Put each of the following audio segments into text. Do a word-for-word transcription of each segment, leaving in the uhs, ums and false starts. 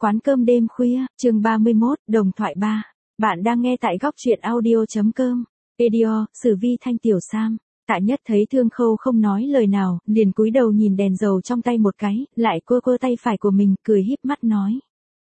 Quán cơm đêm khuya, chương ba mươi mốt, đồng thoại ba. Bạn đang nghe tại góc truyện audio.com. Edio, Sử Vi Thanh Tiểu Sam. Tạ Nhất thấy Thương Khâu không nói lời nào, liền cúi đầu nhìn đèn dầu trong tay một cái, lại quơ quơ tay phải của mình, cười híp mắt nói.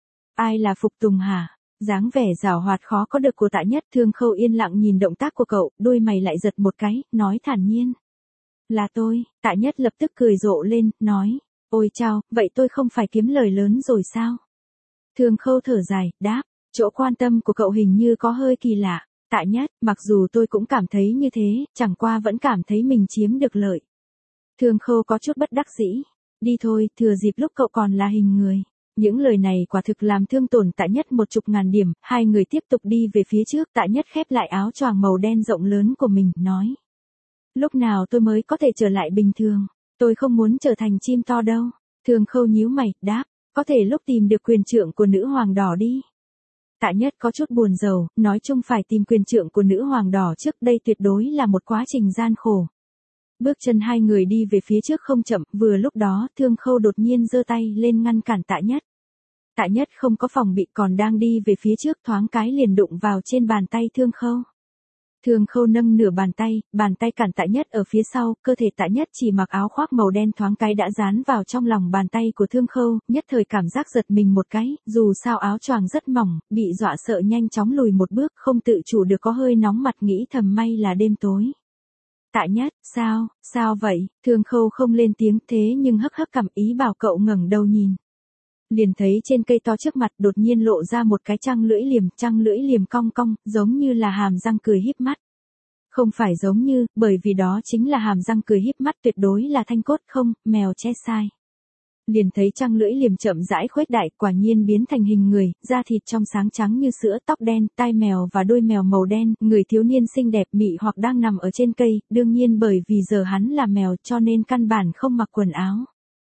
Ai là Phục Tùng hả? Dáng vẻ giảo hoạt khó có được của Tạ Nhất. Thương Khâu yên lặng nhìn động tác của cậu, đôi mày lại giật một cái, nói thản nhiên. Là tôi. Tạ Nhất lập tức cười rộ lên, nói. Ôi chao, vậy tôi không phải kiếm lời lớn rồi sao? Thương Khâu thở dài, đáp, chỗ quan tâm của cậu hình như có hơi kỳ lạ. Tạ Nhất, mặc dù tôi cũng cảm thấy như thế, chẳng qua vẫn cảm thấy mình chiếm được lợi. Thương Khâu có chút bất đắc dĩ. Đi thôi, thừa dịp lúc cậu còn là hình người. Những lời này quả thực làm thương tổn Tạ Nhất một chục ngàn điểm. Hai người tiếp tục đi về phía trước. Tạ Nhất khép lại áo choàng màu đen rộng lớn của mình, nói. Lúc nào tôi mới có thể trở lại bình thường? Tôi không muốn trở thành chim to đâu. Thương Khâu nhíu mày, đáp, có thể lúc tìm được quyền trượng của nữ hoàng đỏ đi. Tạ Nhất có chút buồn rầu, nói chung phải tìm quyền trượng của nữ hoàng đỏ trước, đây tuyệt đối là một quá trình gian khổ. Bước chân hai người đi về phía trước không chậm, vừa lúc đó Thương Khâu đột nhiên giơ tay lên ngăn cản Tạ Nhất. Tạ Nhất không có phòng bị, còn đang đi về phía trước, thoáng cái liền đụng vào trên bàn tay Thương Khâu. Thương Khâu nâng nửa bàn tay, bàn tay cản Tạ Nhất ở phía sau, cơ thể Tạ Nhất chỉ mặc áo khoác màu đen thoáng cái đã dán vào trong lòng bàn tay của Thương Khâu, nhất thời cảm giác giật mình một cái, dù sao áo choàng rất mỏng, bị dọa sợ nhanh chóng lùi một bước, không tự chủ được có hơi nóng mặt, nghĩ thầm may là đêm tối. Tạ Nhất, sao, sao vậy? Thương Khâu không lên tiếng, thế nhưng hấp hấp cảm ý bảo cậu ngẩng đầu nhìn. Liền thấy trên cây to trước mặt đột nhiên lộ ra một cái trăng lưỡi liềm, trăng lưỡi liềm cong cong, giống như là hàm răng cười híp mắt. Không phải giống như, bởi vì đó chính là hàm răng cười híp mắt, tuyệt đối là Thanh Cốt không, mèo Cheshire. Liền thấy trăng lưỡi liềm chậm rãi khuếch đại, quả nhiên biến thành hình người, da thịt trong sáng trắng như sữa, tóc đen, tai mèo và đôi mèo màu đen, người thiếu niên xinh đẹp mị hoặc đang nằm ở trên cây, đương nhiên bởi vì giờ hắn là mèo cho nên căn bản không mặc quần áo.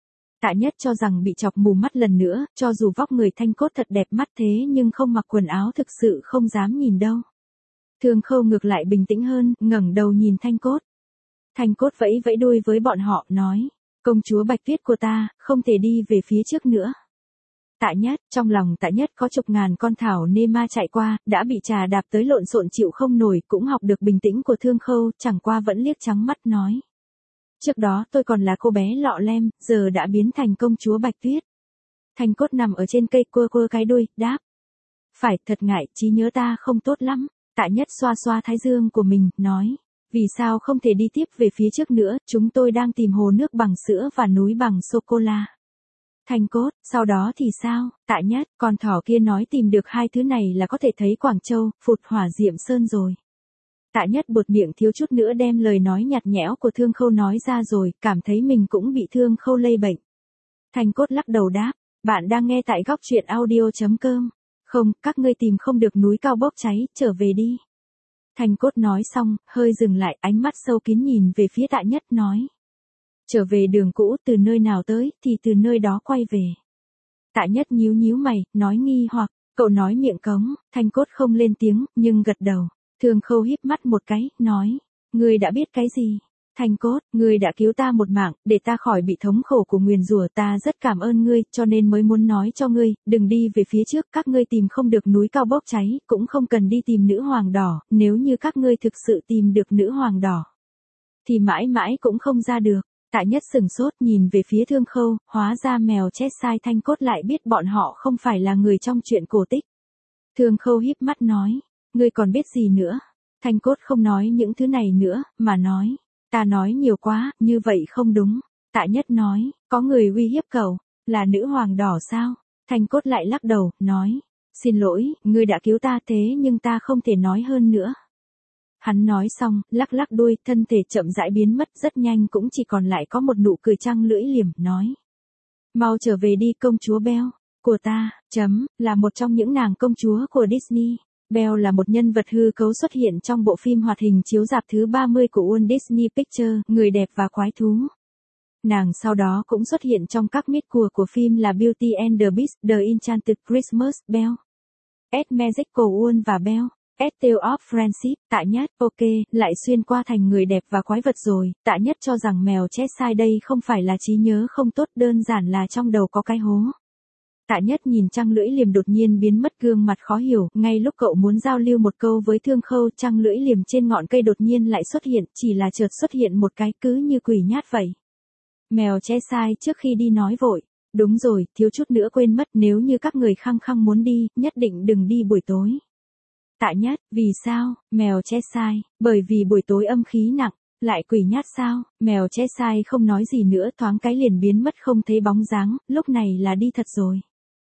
Tạ Nhất cho rằng bị chọc mù mắt lần nữa, cho dù vóc người Thanh Cốt thật đẹp mắt thế nhưng không mặc quần áo thực sự không dám nhìn đâu. Thương Khâu ngược lại bình tĩnh hơn, ngẩng đầu nhìn Thanh Cốt. Thanh Cốt vẫy vẫy đuôi với bọn họ, nói, công chúa Bạch Tuyết của ta, không thể đi về phía trước nữa. Tạ Nhất, trong lòng Tạ Nhất có chục ngàn con thảo nê ma chạy qua, đã bị trà đạp tới lộn xộn chịu không nổi, cũng học được bình tĩnh của Thương Khâu, chẳng qua vẫn liếc trắng mắt nói. Trước đó tôi còn là cô bé lọ lem, giờ đã biến thành công chúa Bạch Tuyết. Thanh Cốt nằm ở trên cây quơ quơ cái đuôi, đáp. Phải, thật ngại, trí nhớ ta không tốt lắm. Tạ Nhất xoa xoa thái dương của mình, nói. Vì sao không thể đi tiếp về phía trước nữa, chúng tôi đang tìm hồ nước bằng sữa và núi bằng sô-cô-la. Thanh Cốt, sau đó thì sao? Tạ Nhất, con thỏ kia nói tìm được hai thứ này là có thể thấy Quảng Châu, Phụt Hỏa Diệm Sơn rồi. Tạ Nhất buột miệng thiếu chút nữa đem lời nói nhạt nhẽo của Thương Khâu nói ra rồi, cảm thấy mình cũng bị Thương Khâu lây bệnh. Thanh Cốt lắc đầu đáp, bạn đang nghe tại góc truyện audio.com. Không, các ngươi tìm không được núi cao bốc cháy, trở về đi. Thanh Cốt nói xong, hơi dừng lại, ánh mắt sâu kín nhìn về phía Tạ Nhất, nói. Trở về đường cũ, từ nơi nào tới, thì từ nơi đó quay về. Tạ Nhất nhíu nhíu mày, nói nghi hoặc, cậu nói miệng cống. Thanh Cốt không lên tiếng, nhưng gật đầu. Thương Khâu híp mắt một cái, nói, ngươi đã biết cái gì? Thanh Cốt, ngươi đã cứu ta một mạng, để ta khỏi bị thống khổ của nguyền rủa, ta rất cảm ơn ngươi, cho nên mới muốn nói cho ngươi, đừng đi về phía trước, các ngươi tìm không được núi cao bốc cháy, cũng không cần đi tìm nữ hoàng đỏ, nếu như các ngươi thực sự tìm được nữ hoàng đỏ, thì mãi mãi cũng không ra được. Tạ Nhất sừng sốt nhìn về phía Thương Khâu, hóa ra mèo Cheshire Thanh Cốt lại biết bọn họ không phải là người trong truyện cổ tích. Thương Khâu híp mắt nói. Ngươi còn biết gì nữa? Thanh Cốt không nói những thứ này nữa, mà nói. Ta nói nhiều quá, như vậy không đúng. Tạ Nhất nói, có người uy hiếp cậu, là nữ hoàng đỏ sao? Thanh Cốt lại lắc đầu, nói. Xin lỗi, ngươi đã cứu ta thế nhưng ta không thể nói hơn nữa. Hắn nói xong, lắc lắc đuôi, thân thể chậm rãi biến mất, rất nhanh cũng chỉ còn lại có một nụ cười trăng lưỡi liềm, nói. Mau trở về đi công chúa Belle, của ta, chấm, là một trong những nàng công chúa của Disney. Belle là một nhân vật hư cấu xuất hiện trong bộ phim hoạt hình chiếu rạp thứ ba mươi của Walt Disney Pictures, Người đẹp và quái thú. Nàng sau đó cũng xuất hiện trong các mít cua của phim là Beauty and the Beast, The Enchanted Christmas, Belle, As Magical World và Belle, A Tale of Friendship. Tạ Nhất, ok, lại xuyên qua thành người đẹp và quái vật rồi. Tạ Nhất cho rằng mèo Cheshire đây không phải là trí nhớ không tốt, đơn giản là trong đầu có cái hố. Tạ Nhất nhìn Trăng Lưỡi Liềm đột nhiên biến mất gương mặt khó hiểu, ngay lúc cậu muốn giao lưu một câu với Thương Khâu, Trăng Lưỡi Liềm trên ngọn cây đột nhiên lại xuất hiện, chỉ là chợt xuất hiện một cái cứ như quỷ nhát vậy. Mèo che sai trước khi đi nói vội, đúng rồi, thiếu chút nữa quên mất, nếu như các người khăng khăng muốn đi, nhất định đừng đi buổi tối. Tạ Nhất, vì sao? Mèo che sai, bởi vì buổi tối âm khí nặng. Lại quỷ nhát sao? Mèo che sai không nói gì nữa, thoáng cái liền biến mất không thấy bóng dáng, lúc này là đi thật rồi.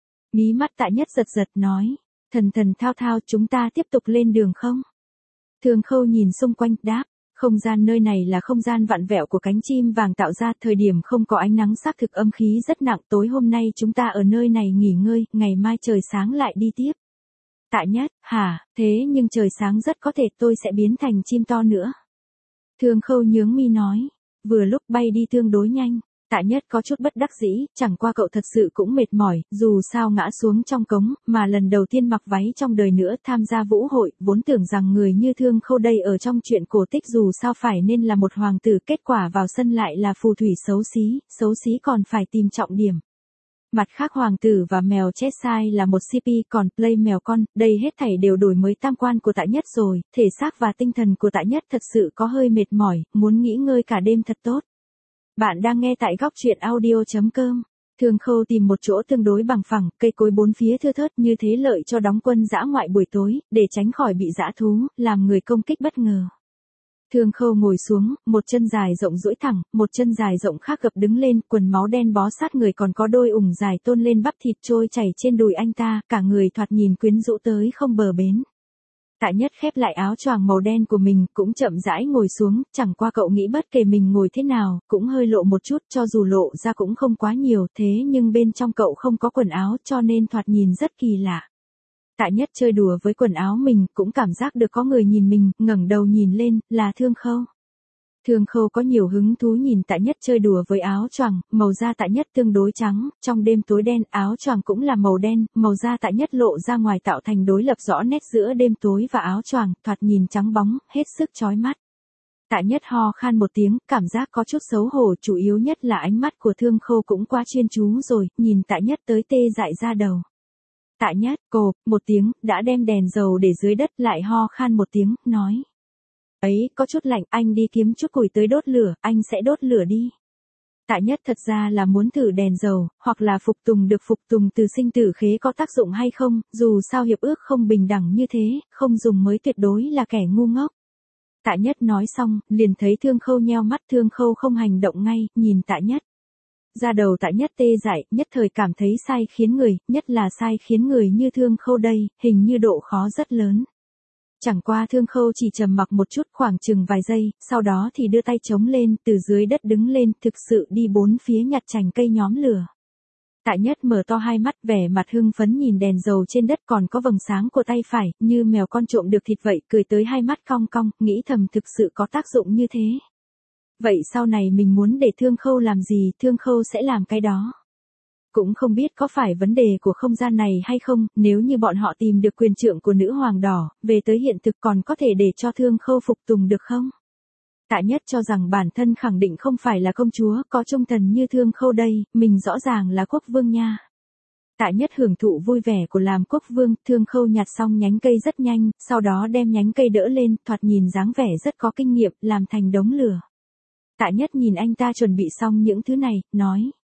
Mí mắt Tạ Nhất giật giật nói, thần thần thao thao, chúng ta tiếp tục lên đường không? Thương Khâu nhìn xung quanh, đáp, không gian nơi này là không gian vặn vẹo của cánh chim vàng tạo ra, thời điểm không có ánh nắng xác thực âm khí rất nặng, tối hôm nay chúng ta ở nơi này nghỉ ngơi, ngày mai trời sáng lại đi tiếp. Tạ Nhất, hả, thế nhưng trời sáng rất có thể tôi sẽ biến thành chim to nữa. Thương Khâu nhướng mi nói, vừa lúc bay đi tương đối nhanh. Tạ Nhất có chút bất đắc dĩ, chẳng qua cậu thật sự cũng mệt mỏi, dù sao ngã xuống trong cống, mà lần đầu tiên mặc váy trong đời nữa tham gia vũ hội, vốn tưởng rằng người như Thương Khâu đây ở trong chuyện cổ tích dù sao phải nên là một hoàng tử, kết quả vào sân lại là phù thủy xấu xí, xấu xí còn phải tìm trọng điểm. Mặt khác hoàng tử và mèo chết sai là một xê pê, còn play mèo con, đây hết thảy đều đổi mới tam quan của Tạ Nhất rồi, thể xác và tinh thần của Tạ Nhất thật sự có hơi mệt mỏi, muốn nghỉ ngơi cả đêm thật tốt. Bạn đang nghe tại góc truyện audio chấm com. Thương Khâu tìm một chỗ tương đối bằng phẳng, cây cối bốn phía thưa thớt như thế lợi cho đóng quân dã ngoại buổi tối, để tránh khỏi bị dã thú, làm người công kích bất ngờ. Thương Khâu ngồi xuống, một chân dài rộng duỗi thẳng, một chân dài rộng khác gập đứng lên, quần máu đen bó sát người, còn có đôi ủng dài tôn lên bắp thịt trôi chảy trên đùi anh ta, cả người thoạt nhìn quyến rũ tới không bờ bến. Tạ Nhất khép lại áo choàng màu đen của mình, cũng chậm rãi ngồi xuống, chẳng qua cậu nghĩ bất kể mình ngồi thế nào, cũng hơi lộ một chút, cho dù lộ ra cũng không quá nhiều, thế nhưng bên trong cậu không có quần áo, cho nên thoạt nhìn rất kỳ lạ. Tạ Nhất chơi đùa với quần áo mình, cũng cảm giác được có người nhìn mình, ngẩng đầu nhìn lên, là Thương Khâu. Thương Khâu có nhiều hứng thú nhìn Tạ Nhất chơi đùa với áo choàng, màu da Tạ Nhất tương đối trắng, trong đêm tối đen, áo choàng cũng là màu đen, màu da Tạ Nhất lộ ra ngoài tạo thành đối lập rõ nét giữa đêm tối và áo choàng, thoạt nhìn trắng bóng, hết sức chói mắt. Tạ Nhất ho khan một tiếng, cảm giác có chút xấu hổ, chủ yếu nhất là ánh mắt của Thương Khâu cũng quá chuyên chú rồi, nhìn Tạ Nhất tới tê dại ra đầu. Tạ Nhất, cộp, một tiếng, đã đem đèn dầu để dưới đất, lại ho khan một tiếng, nói. Ấy, có chút lạnh, anh đi kiếm chút củi tới đốt lửa, anh sẽ đốt lửa đi. Tạ Nhất thật ra là muốn thử đèn dầu, hoặc là phục tùng được phục tùng từ sinh tử khế có tác dụng hay không, dù sao hiệp ước không bình đẳng như thế, không dùng mới tuyệt đối là kẻ ngu ngốc. Tạ Nhất nói xong, liền thấy Thương Khâu nheo mắt, Thương Khâu không hành động ngay, nhìn Tạ Nhất. Ra đầu Tạ Nhất tê dại, nhất thời cảm thấy sai khiến người, nhất là sai khiến người như Thương Khâu đây, hình như độ khó rất lớn. Chẳng qua Thương Khâu chỉ trầm mặc một chút khoảng chừng vài giây, sau đó thì đưa tay chống lên, từ dưới đất đứng lên, thực sự đi bốn phía nhặt chành cây nhóm lửa. Tạ Nhất mở to hai mắt, vẻ mặt hưng phấn nhìn đèn dầu trên đất, còn có vầng sáng của tay phải, như mèo con trộm được thịt vậy, cười tới hai mắt cong cong, nghĩ thầm thực sự có tác dụng như thế. Vậy sau này mình muốn để Thương Khâu làm gì, Thương Khâu sẽ làm cái đó. Cũng không biết có phải vấn đề của không gian này hay không, nếu như bọn họ tìm được quyền trượng của nữ hoàng đỏ, về tới hiện thực còn có thể để cho Thương Khâu phục tùng được không? Tạ Nhất cho rằng bản thân khẳng định không phải là công chúa, có trung thần như Thương Khâu đây, mình rõ ràng là quốc vương nha. Tạ Nhất hưởng thụ vui vẻ của làm quốc vương, Thương Khâu nhặt xong nhánh cây rất nhanh, sau đó đem nhánh cây đỡ lên, thoạt nhìn dáng vẻ rất có kinh nghiệm, làm thành đống lửa. Tạ Nhất nhìn anh ta chuẩn bị xong những thứ này, nói.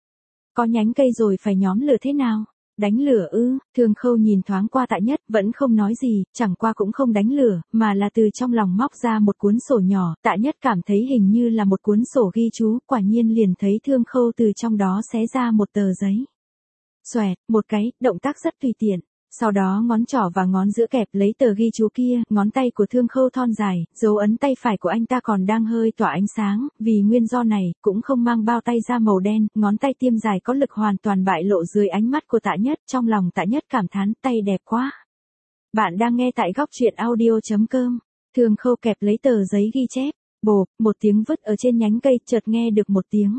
Có nhánh cây rồi phải nhóm lửa thế nào? Đánh lửa ư? Thương Khâu nhìn thoáng qua Tạ Nhất, vẫn không nói gì, chẳng qua cũng không đánh lửa, mà là từ trong lòng móc ra một cuốn sổ nhỏ, Tạ Nhất cảm thấy hình như là một cuốn sổ ghi chú, quả nhiên liền thấy Thương Khâu từ trong đó xé ra một tờ giấy. Xoẹt, một cái, động tác rất tùy tiện. Sau đó ngón trỏ và ngón giữa kẹp lấy tờ ghi chú kia, ngón tay của Thương Khâu thon dài, dấu ấn tay phải của anh ta còn đang hơi tỏa ánh sáng, vì nguyên do này, cũng không mang bao tay da màu đen, ngón tay tiêm dài có lực hoàn toàn bại lộ dưới ánh mắt của Tạ Nhất, trong lòng Tạ Nhất cảm thán, tay đẹp quá. Bạn đang nghe tại góc truyện audio chấm com. Thương Khâu kẹp lấy tờ giấy ghi chép, bộp, một tiếng vứt ở trên nhánh cây, chợt nghe được một tiếng.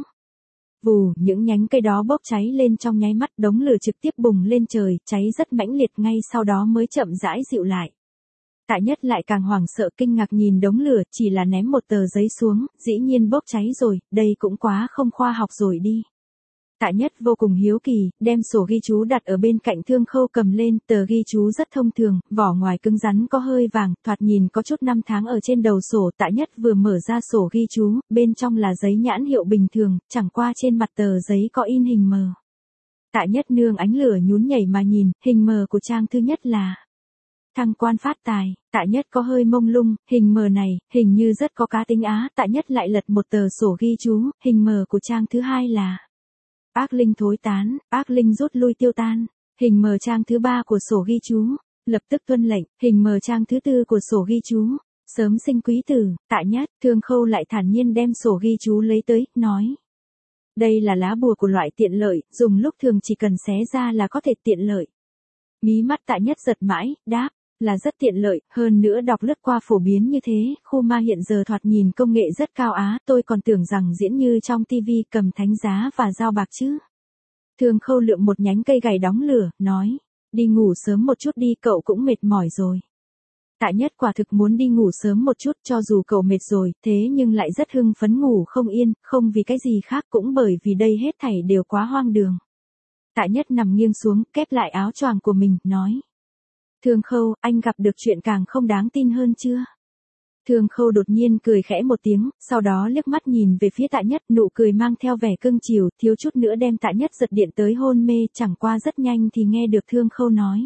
Vù, những nhánh cây đó bốc cháy lên trong nháy mắt, đống lửa trực tiếp bùng lên trời, cháy rất mãnh liệt, ngay sau đó mới chậm rãi dịu lại. Tạ Nhất lại càng hoảng sợ kinh ngạc nhìn đống lửa, chỉ là ném một tờ giấy xuống, dĩ nhiên bốc cháy rồi, đây cũng quá không khoa học rồi đi. Tạ Nhất vô cùng hiếu kỳ, đem sổ ghi chú đặt ở bên cạnh Thương Khâu cầm lên, tờ ghi chú rất thông thường, vỏ ngoài cứng rắn có hơi vàng, thoạt nhìn có chút năm tháng ở trên đầu sổ. Tạ Nhất vừa mở ra sổ ghi chú, bên trong là giấy nhãn hiệu bình thường, chẳng qua trên mặt tờ giấy có in hình mờ. Tạ Nhất nương ánh lửa nhún nhảy mà nhìn, hình mờ của trang thứ nhất là thăng quan phát tài. Tạ Nhất có hơi mông lung, hình mờ này, hình như rất có cá tính á. Tạ Nhất lại lật một tờ sổ ghi chú, hình mờ của trang thứ hai là ác linh thối tán, ác linh rút lui tiêu tan. Hình mờ trang thứ ba của sổ ghi chú, lập tức tuân lệnh. Hình mờ trang thứ tư của sổ ghi chú, sớm sinh quý tử. Tạ Nhất, Thương Khâu lại thản nhiên đem sổ ghi chú lấy tới, nói. Đây là lá bùa của loại tiện lợi, dùng lúc thường chỉ cần xé ra là có thể tiện lợi. Mí mắt Tạ Nhất giật mãi, đáp, là rất tiện lợi, hơn nữa đọc lướt qua phổ biến như thế, khu ma hiện giờ thoạt nhìn công nghệ rất cao á, tôi còn tưởng rằng diễn như trong tivi cầm thánh giá và dao bạc chứ. Thương Khâu lượm một nhánh cây gày đóng lửa, nói, đi ngủ sớm một chút đi, cậu cũng mệt mỏi rồi. Tạ Nhất quả thực muốn đi ngủ sớm một chút, cho dù cậu mệt rồi, thế nhưng lại rất hưng phấn ngủ không yên, không vì cái gì khác, cũng bởi vì đây hết thảy đều quá hoang đường. Tạ Nhất nằm nghiêng xuống, kép lại áo choàng của mình, nói. Thương Khâu, anh gặp được chuyện càng không đáng tin hơn chưa? Thương Khâu đột nhiên cười khẽ một tiếng, sau đó liếc mắt nhìn về phía Tạ Nhất, nụ cười mang theo vẻ cưng chiều, thiếu chút nữa đem Tạ Nhất giật điện tới hôn mê, chẳng qua rất nhanh thì nghe được Thương Khâu nói.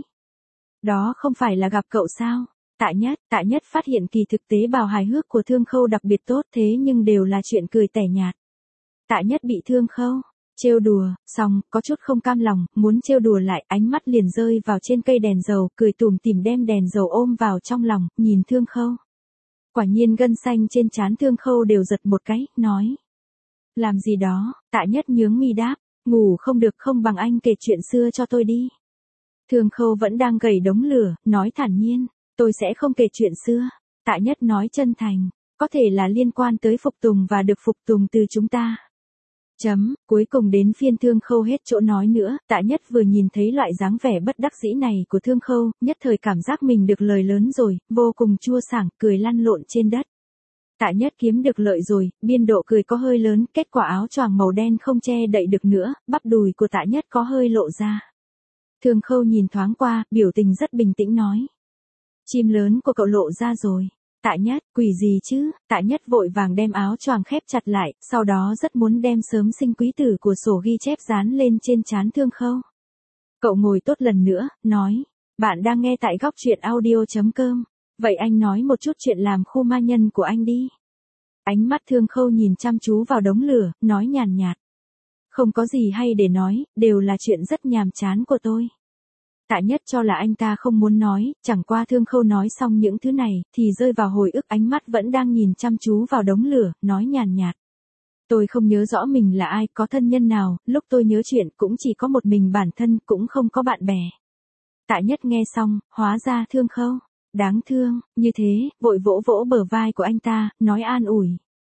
Đó không phải là gặp cậu sao? Tạ Nhất, Tạ Nhất phát hiện kỳ thực tế bào hài hước của Thương Khâu đặc biệt tốt, thế nhưng đều là chuyện cười tẻ nhạt. Tạ Nhất bị Thương Khâu trêu đùa, xong, có chút không cam lòng, muốn trêu đùa lại, ánh mắt liền rơi vào trên cây đèn dầu, cười tủm tỉm đem đèn dầu ôm vào trong lòng, nhìn Thương Khâu. Quả nhiên gân xanh trên trán Thương Khâu đều giật một cái, nói. Làm gì đó? Tạ Nhất nhướng mi đáp, ngủ không được, không bằng anh kể chuyện xưa cho tôi đi. Thương Khâu vẫn đang gầy đống lửa, nói thản nhiên, tôi sẽ không kể chuyện xưa. Tạ Nhất nói chân thành, có thể là liên quan tới phục tùng và được phục tùng từ chúng ta. Chấm, cuối cùng đến phiên Thương Khâu hết chỗ nói nữa, Tạ Nhất vừa nhìn thấy loại dáng vẻ bất đắc dĩ này của Thương Khâu, nhất thời cảm giác mình được lời lớn rồi, vô cùng chua sảng, cười lăn lộn trên đất. Tạ Nhất kiếm được lợi rồi, biên độ cười có hơi lớn, kết quả áo choàng màu đen không che đậy được nữa, bắp đùi của Tạ Nhất có hơi lộ ra. Thương Khâu nhìn thoáng qua, biểu tình rất bình tĩnh nói. Chim lớn của cậu lộ ra rồi. Tạ Nhất, quỷ gì chứ? Tạ Nhất vội vàng đem áo choàng khép chặt lại, sau đó rất muốn đem sớm sinh quý tử của sổ ghi chép dán lên trên trán Thương Khâu. Cậu ngồi tốt lần nữa, nói, bạn đang nghe tại góc truyện audio chấm com, vậy anh nói một chút chuyện làm khu ma nhân của anh đi. Ánh mắt Thương Khâu nhìn chăm chú vào đống lửa, nói nhàn nhạt. Không có gì hay để nói, đều là chuyện rất nhàm chán của tôi. Tạ Nhất cho là anh ta không muốn nói, chẳng qua Thương Khâu nói xong những thứ này, thì rơi vào hồi ức, ánh mắt vẫn đang nhìn chăm chú vào đống lửa, nói nhàn nhạt. Tôi không nhớ rõ mình là ai, có thân nhân nào, lúc tôi nhớ chuyện cũng chỉ có một mình bản thân, cũng không có bạn bè. Tạ Nhất nghe xong, hóa ra Thương Khâu đáng thương, như thế, vội vỗ vỗ bờ vai của anh ta, nói an ủi.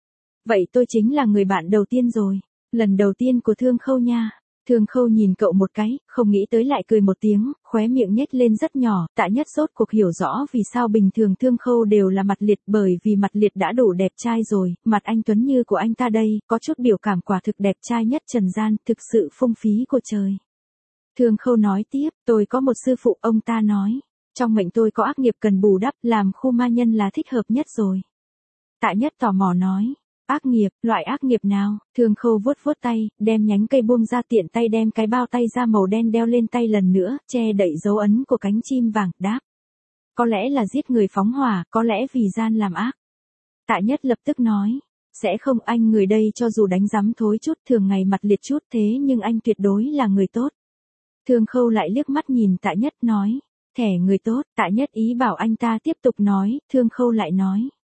Vậy tôi chính là người bạn đầu tiên rồi, lần đầu tiên của Thương Khâu nha. Thương Khâu nhìn cậu một cái, không nghĩ tới lại cười một tiếng, khóe miệng nhếch lên rất nhỏ. Tạ Nhất rốt cuộc hiểu rõ vì sao bình thường Thương Khâu đều là mặt liệt, bởi vì mặt liệt đã đủ đẹp trai rồi, mặt anh tuấn như của anh ta đây, có chút biểu cảm quả thực đẹp trai nhất trần gian, thực sự phung phí của trời. Thương Khâu nói tiếp, tôi có một sư phụ, ông ta nói, trong mệnh tôi có ác nghiệp cần bù đắp, làm khu ma nhân là thích hợp nhất rồi. Tạ Nhất tò mò nói. Ác nghiệp, loại ác nghiệp nào? Thương Khâu vuốt vuốt tay, đem nhánh cây buông ra, tiện tay đem cái bao tay da màu đen đeo lên tay lần nữa, che đậy dấu ấn của cánh chim vàng, đáp. Có lẽ là giết người phóng hỏa, có lẽ vì gian làm ác. Tạ Nhất lập tức nói, sẽ không, anh người đây cho dù đánh rắm thối chút, thường ngày mặt liệt chút, thế nhưng anh tuyệt đối là người tốt. Thương Khâu lại liếc mắt nhìn Tạ Nhất, nói, thẻ người tốt. Tạ Nhất ý bảo anh ta tiếp tục nói, Thương Khâu lại nói.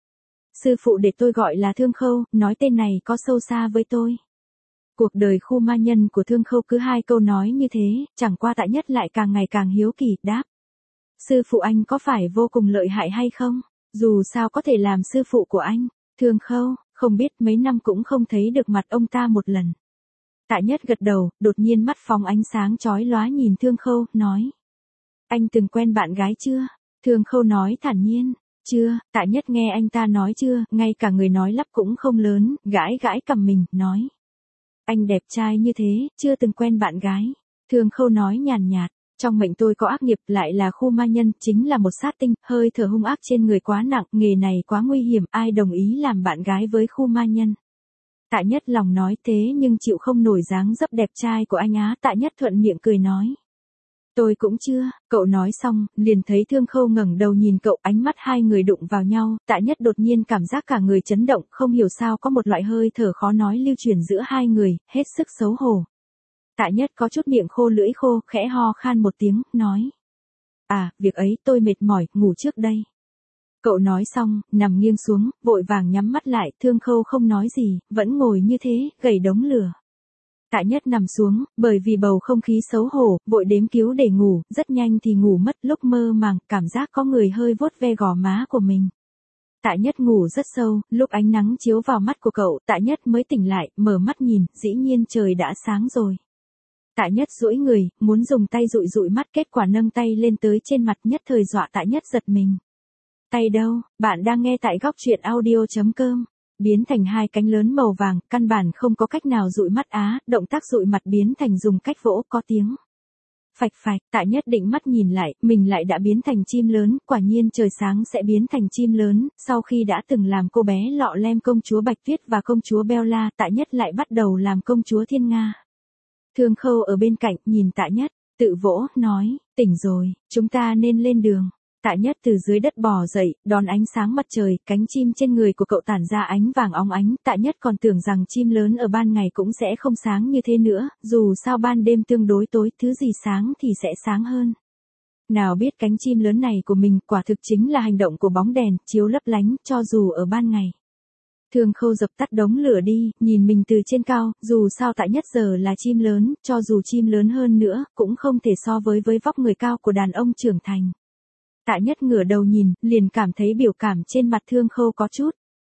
Sư phụ để tôi gọi là Thương Khâu, nói tên này có sâu xa với tôi. Cuộc đời khu ma nhân của Thương Khâu cứ hai câu nói như thế, chẳng qua Tạ Nhất lại càng ngày càng hiếu kỳ, đáp. Sư phụ anh có phải vô cùng lợi hại hay không? Dù sao có thể làm sư phụ của anh. Thương Khâu, không biết mấy năm cũng không thấy được mặt ông ta một lần. Tạ Nhất gật đầu, đột nhiên mắt phóng ánh sáng chói lóa nhìn Thương Khâu, nói. Anh từng quen bạn gái chưa? Thương Khâu nói thản nhiên. Chưa. Tạ Nhất nghe anh ta nói chưa, ngay cả người nói lắp cũng không lớn, gãi gãi cằm mình, nói. Anh đẹp trai như thế, chưa từng quen bạn gái. Thương Khâu nói nhàn nhạt, trong mệnh tôi có ác nghiệp, lại là khu ma nhân, chính là một sát tinh, hơi thở hung ác trên người quá nặng, nghề này quá nguy hiểm, ai đồng ý làm bạn gái với khu ma nhân. Tạ Nhất lòng nói thế nhưng chịu không nổi dáng dấp đẹp trai của anh á. Tạ Nhất thuận miệng cười nói. Tôi cũng chưa. Cậu nói xong, liền thấy Thương Khâu ngẩng đầu nhìn cậu, ánh mắt hai người đụng vào nhau. Tạ Nhất đột nhiên cảm giác cả người chấn động, không hiểu sao có một loại hơi thở khó nói lưu truyền giữa hai người, hết sức xấu hổ. Tạ Nhất có chút miệng khô lưỡi khô, khẽ ho khan một tiếng, nói. À, việc ấy tôi mệt mỏi, ngủ trước đây. Cậu nói xong, nằm nghiêng xuống, vội vàng nhắm mắt lại. Thương Khâu không nói gì, vẫn ngồi như thế, gầy đống lửa. Tạ Nhất nằm xuống, bởi vì bầu không khí xấu hổ, vội đếm cứu để ngủ, rất nhanh thì ngủ mất. Lúc mơ màng, cảm giác có người hơi vuốt ve gò má của mình. Tạ Nhất ngủ rất sâu, lúc ánh nắng chiếu vào mắt của cậu, Tạ Nhất mới tỉnh lại, mở mắt nhìn, dĩ nhiên trời đã sáng rồi. Tạ Nhất duỗi người, muốn dùng tay dụi dụi mắt, kết quả nâng tay lên tới trên mặt, nhất thời dọa Tạ Nhất giật mình. Tay đâu? Bạn đang nghe tại góc truyện audio chấm com. Biến thành hai cánh lớn màu vàng, căn bản không có cách nào dụi mắt á, động tác dụi mặt biến thành dùng cách vỗ, có tiếng. Phạch phạch, Tạ Nhất định mắt nhìn lại, mình lại đã biến thành chim lớn, quả nhiên trời sáng sẽ biến thành chim lớn. Sau khi đã từng làm cô bé lọ lem công chúa Bạch Tuyết và công chúa Bella, Tạ Nhất lại bắt đầu làm công chúa Thiên Nga. Thương Khâu ở bên cạnh, nhìn Tạ Nhất, tự vỗ, nói, tỉnh rồi, chúng ta nên lên đường. Tạ Nhất từ dưới đất bò dậy, đón ánh sáng mặt trời, cánh chim trên người của cậu tản ra ánh vàng óng ánh. Tạ Nhất còn tưởng rằng chim lớn ở ban ngày cũng sẽ không sáng như thế nữa, dù sao ban đêm tương đối tối, thứ gì sáng thì sẽ sáng hơn. Nào biết cánh chim lớn này của mình quả thực chính là hành động của bóng đèn, chiếu lấp lánh, cho dù ở ban ngày. Thương Khâu dập tắt đống lửa đi, nhìn mình từ trên cao, dù sao Tạ Nhất giờ là chim lớn, cho dù chim lớn hơn nữa, cũng không thể so với với vóc người cao của đàn ông trưởng thành. Tạ Nhất ngửa đầu nhìn, liền cảm thấy biểu cảm trên mặt Thương Khâu có chút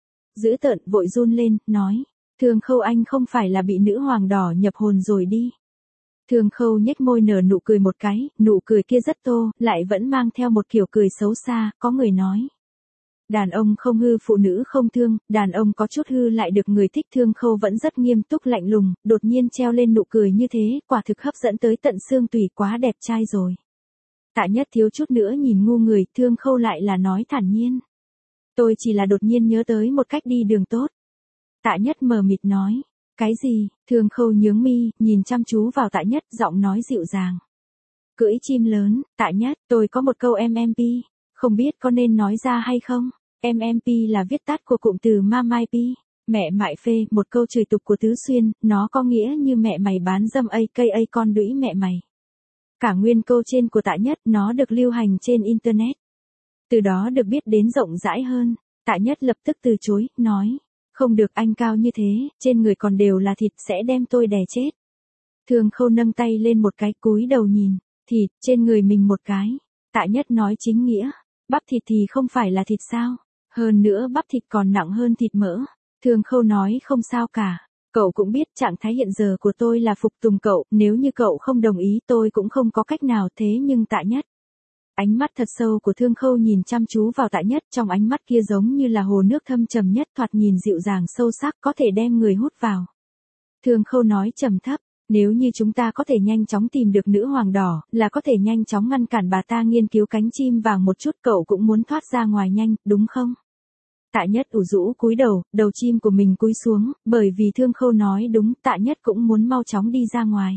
dữ tợn, vội run lên, nói, Thương Khâu anh không phải là bị nữ hoàng đỏ nhập hồn rồi đi. Thương Khâu nhếch môi nở nụ cười một cái, nụ cười kia rất tô, lại vẫn mang theo một kiểu cười xấu xa, có người nói. Đàn ông không hư phụ nữ không thương, đàn ông có chút hư lại được người thích. Thương Khâu vẫn rất nghiêm túc lạnh lùng, đột nhiên treo lên nụ cười như thế, quả thực hấp dẫn tới tận xương tủy, quá đẹp trai rồi. Tạ Nhất thiếu chút nữa nhìn ngu người, Thương Khâu lại là nói thản nhiên. Tôi chỉ là đột nhiên nhớ tới một cách đi đường tốt. Tạ Nhất mờ mịt nói. Cái gì? Thương Khâu nhướng mi, nhìn chăm chú vào Tạ Nhất, giọng nói dịu dàng. Cưỡi chim lớn. Tạ Nhất, tôi có một câu em em pê, không biết có nên nói ra hay không? em em pê là viết tắt của cụm từ Mamai Pi, mẹ mại phê, một câu chửi tục của Tứ Xuyên, nó có nghĩa như mẹ mày bán dâm a ca a con đũy mẹ mày. Cả nguyên câu trên của Tạ Nhất, nó được lưu hành trên Internet. Từ đó được biết đến rộng rãi hơn. Tạ Nhất lập tức từ chối, nói. Không được, anh cao như thế, trên người còn đều là thịt, sẽ đem tôi đè chết. Thương Khâu nâng tay lên một cái, cúi đầu nhìn. Thịt, trên người mình một cái. Tạ Nhất nói chính nghĩa. Bắp thịt thì không phải là thịt sao? Hơn nữa bắp thịt còn nặng hơn thịt mỡ. Thương Khâu nói không sao cả. Cậu cũng biết trạng thái hiện giờ của tôi là phục tùng cậu, nếu như cậu không đồng ý tôi cũng không có cách nào. Thế nhưng Tạ Nhất. Ánh mắt thật sâu của Thương Khâu nhìn chăm chú vào Tạ Nhất, trong ánh mắt kia giống như là hồ nước thâm trầm nhất, thoạt nhìn dịu dàng sâu sắc, có thể đem người hút vào. Thương Khâu nói trầm thấp, nếu như chúng ta có thể nhanh chóng tìm được nữ hoàng đỏ, là có thể nhanh chóng ngăn cản bà ta nghiên cứu cánh chim vàng một chút. Cậu cũng muốn thoát ra ngoài nhanh, đúng không? Tạ Nhất ủ rũ cúi đầu, đầu chim của mình cúi xuống, bởi vì Thương Khâu nói đúng, Tạ Nhất cũng muốn mau chóng đi ra ngoài.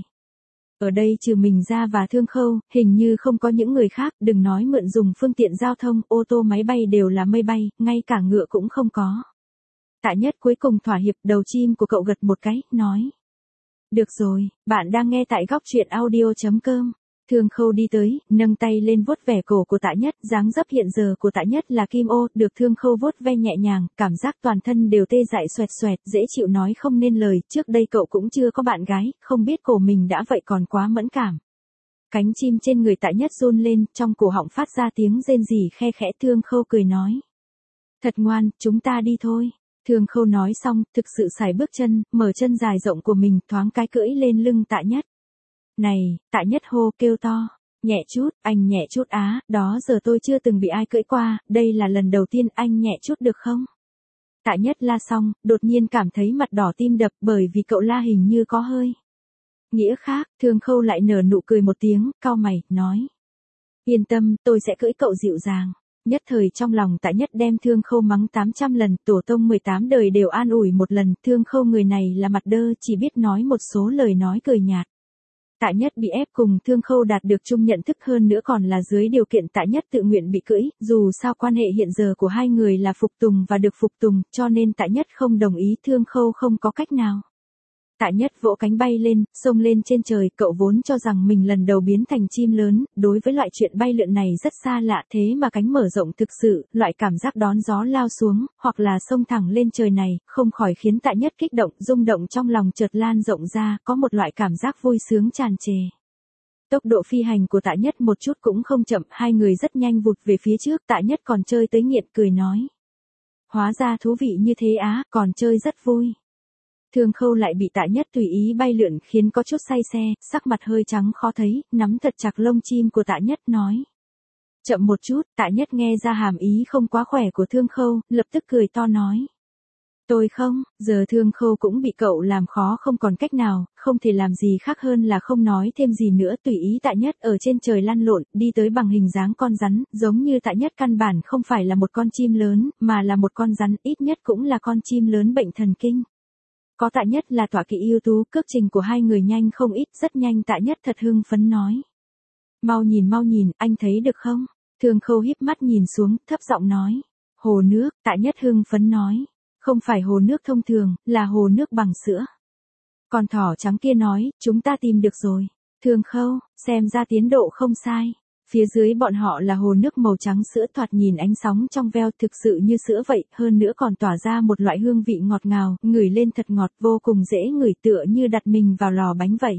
Ở đây trừ mình ra và Thương Khâu, hình như không có những người khác, đừng nói mượn dùng phương tiện giao thông, ô tô máy bay đều là mây bay, ngay cả ngựa cũng không có. Tạ Nhất cuối cùng thỏa hiệp, đầu chim của cậu gật một cái, nói. Được rồi, bạn đang nghe tại góc truyện audio chấm com. Thương Khâu đi tới, nâng tay lên vuốt vẻ cổ của Tạ Nhất, dáng dấp hiện giờ của Tạ Nhất là kim ô, được Thương Khâu vuốt ve nhẹ nhàng, cảm giác toàn thân đều tê dại xoẹt xoẹt, dễ chịu nói không nên lời. Trước đây cậu cũng chưa có bạn gái, không biết cổ mình đã vậy còn quá mẫn cảm. Cánh chim trên người Tạ Nhất run lên, trong cổ họng phát ra tiếng rên rỉ khe khẽ. Thương Khâu cười nói. Thật ngoan, chúng ta đi thôi. Thương Khâu nói xong, thực sự sải bước chân, mở chân dài rộng của mình, thoáng cái cưỡi lên lưng Tạ Nhất. Này, Tạ Nhất hô kêu to. Nhẹ chút, anh nhẹ chút á, đó giờ tôi chưa từng bị ai cưỡi qua, đây là lần đầu tiên, anh nhẹ chút được không? Tạ Nhất la xong, đột nhiên cảm thấy mặt đỏ tim đập bởi vì cậu la hình như có hơi nghĩa khác. Thương Khâu lại nở nụ cười một tiếng, cau mày, nói. Yên tâm, tôi sẽ cưỡi cậu dịu dàng. Nhất thời trong lòng Tạ Nhất đem Thương Khâu mắng tám trăm lần, tổ tông mười tám đời đều an ủi một lần, Thương Khâu người này là mặt đơ, chỉ biết nói một số lời nói cười nhạt. Tạ Nhất bị ép cùng Thương Khâu đạt được chung nhận thức, hơn nữa còn là dưới điều kiện Tạ Nhất tự nguyện bị cưỡi, dù sao quan hệ hiện giờ của hai người là phục tùng và được phục tùng, cho nên Tạ Nhất không đồng ý, Thương Khâu không có cách nào. Tạ Nhất vỗ cánh bay lên, xông lên trên trời, cậu vốn cho rằng mình lần đầu biến thành chim lớn, đối với loại chuyện bay lượn này rất xa lạ, thế mà cánh mở rộng thực sự, loại cảm giác đón gió lao xuống, hoặc là xông thẳng lên trời này, không khỏi khiến Tạ Nhất kích động, rung động trong lòng chợt lan rộng ra, có một loại cảm giác vui sướng tràn trề. Tốc độ phi hành của Tạ Nhất một chút cũng không chậm, hai người rất nhanh vụt về phía trước, Tạ Nhất còn chơi tới nghiện, cười nói. Hóa ra thú vị như thế á, còn chơi rất vui. Thương Khâu lại bị Tạ Nhất tùy ý bay lượn khiến có chút say xe, sắc mặt hơi trắng khó thấy, nắm thật chặt lông chim của Tạ Nhất nói. Chậm một chút, Tạ Nhất nghe ra hàm ý không quá khỏe của Thương Khâu, lập tức cười to nói. Tôi không, giờ Thương Khâu cũng bị cậu làm khó không còn cách nào, không thể làm gì khác hơn là không nói thêm gì nữa, tùy ý Tạ Nhất ở trên trời lăn lộn, đi tới bằng hình dáng con rắn, giống như Tạ Nhất căn bản không phải là một con chim lớn, mà là một con rắn, ít nhất cũng là con chim lớn bệnh thần kinh. Có Tạ Nhất là tọa kỵ ưu tú, cước trình của hai người nhanh không ít, rất nhanh Tạ Nhất thật hưng phấn nói. Mau nhìn mau nhìn, anh thấy được không? Thương Khâu híp mắt nhìn xuống, thấp giọng nói. Hồ nước, Tạ Nhất hưng phấn nói. Không phải hồ nước thông thường, là hồ nước bằng sữa. Con thỏ trắng kia nói, chúng ta tìm được rồi. Thương Khâu, xem ra tiến độ không sai. Phía dưới bọn họ là hồ nước màu trắng sữa, thoạt nhìn ánh sóng trong veo, thực sự như sữa vậy, hơn nữa còn tỏa ra một loại hương vị ngọt ngào, ngửi lên thật ngọt, vô cùng dễ ngửi, tựa như đặt mình vào lò bánh vậy.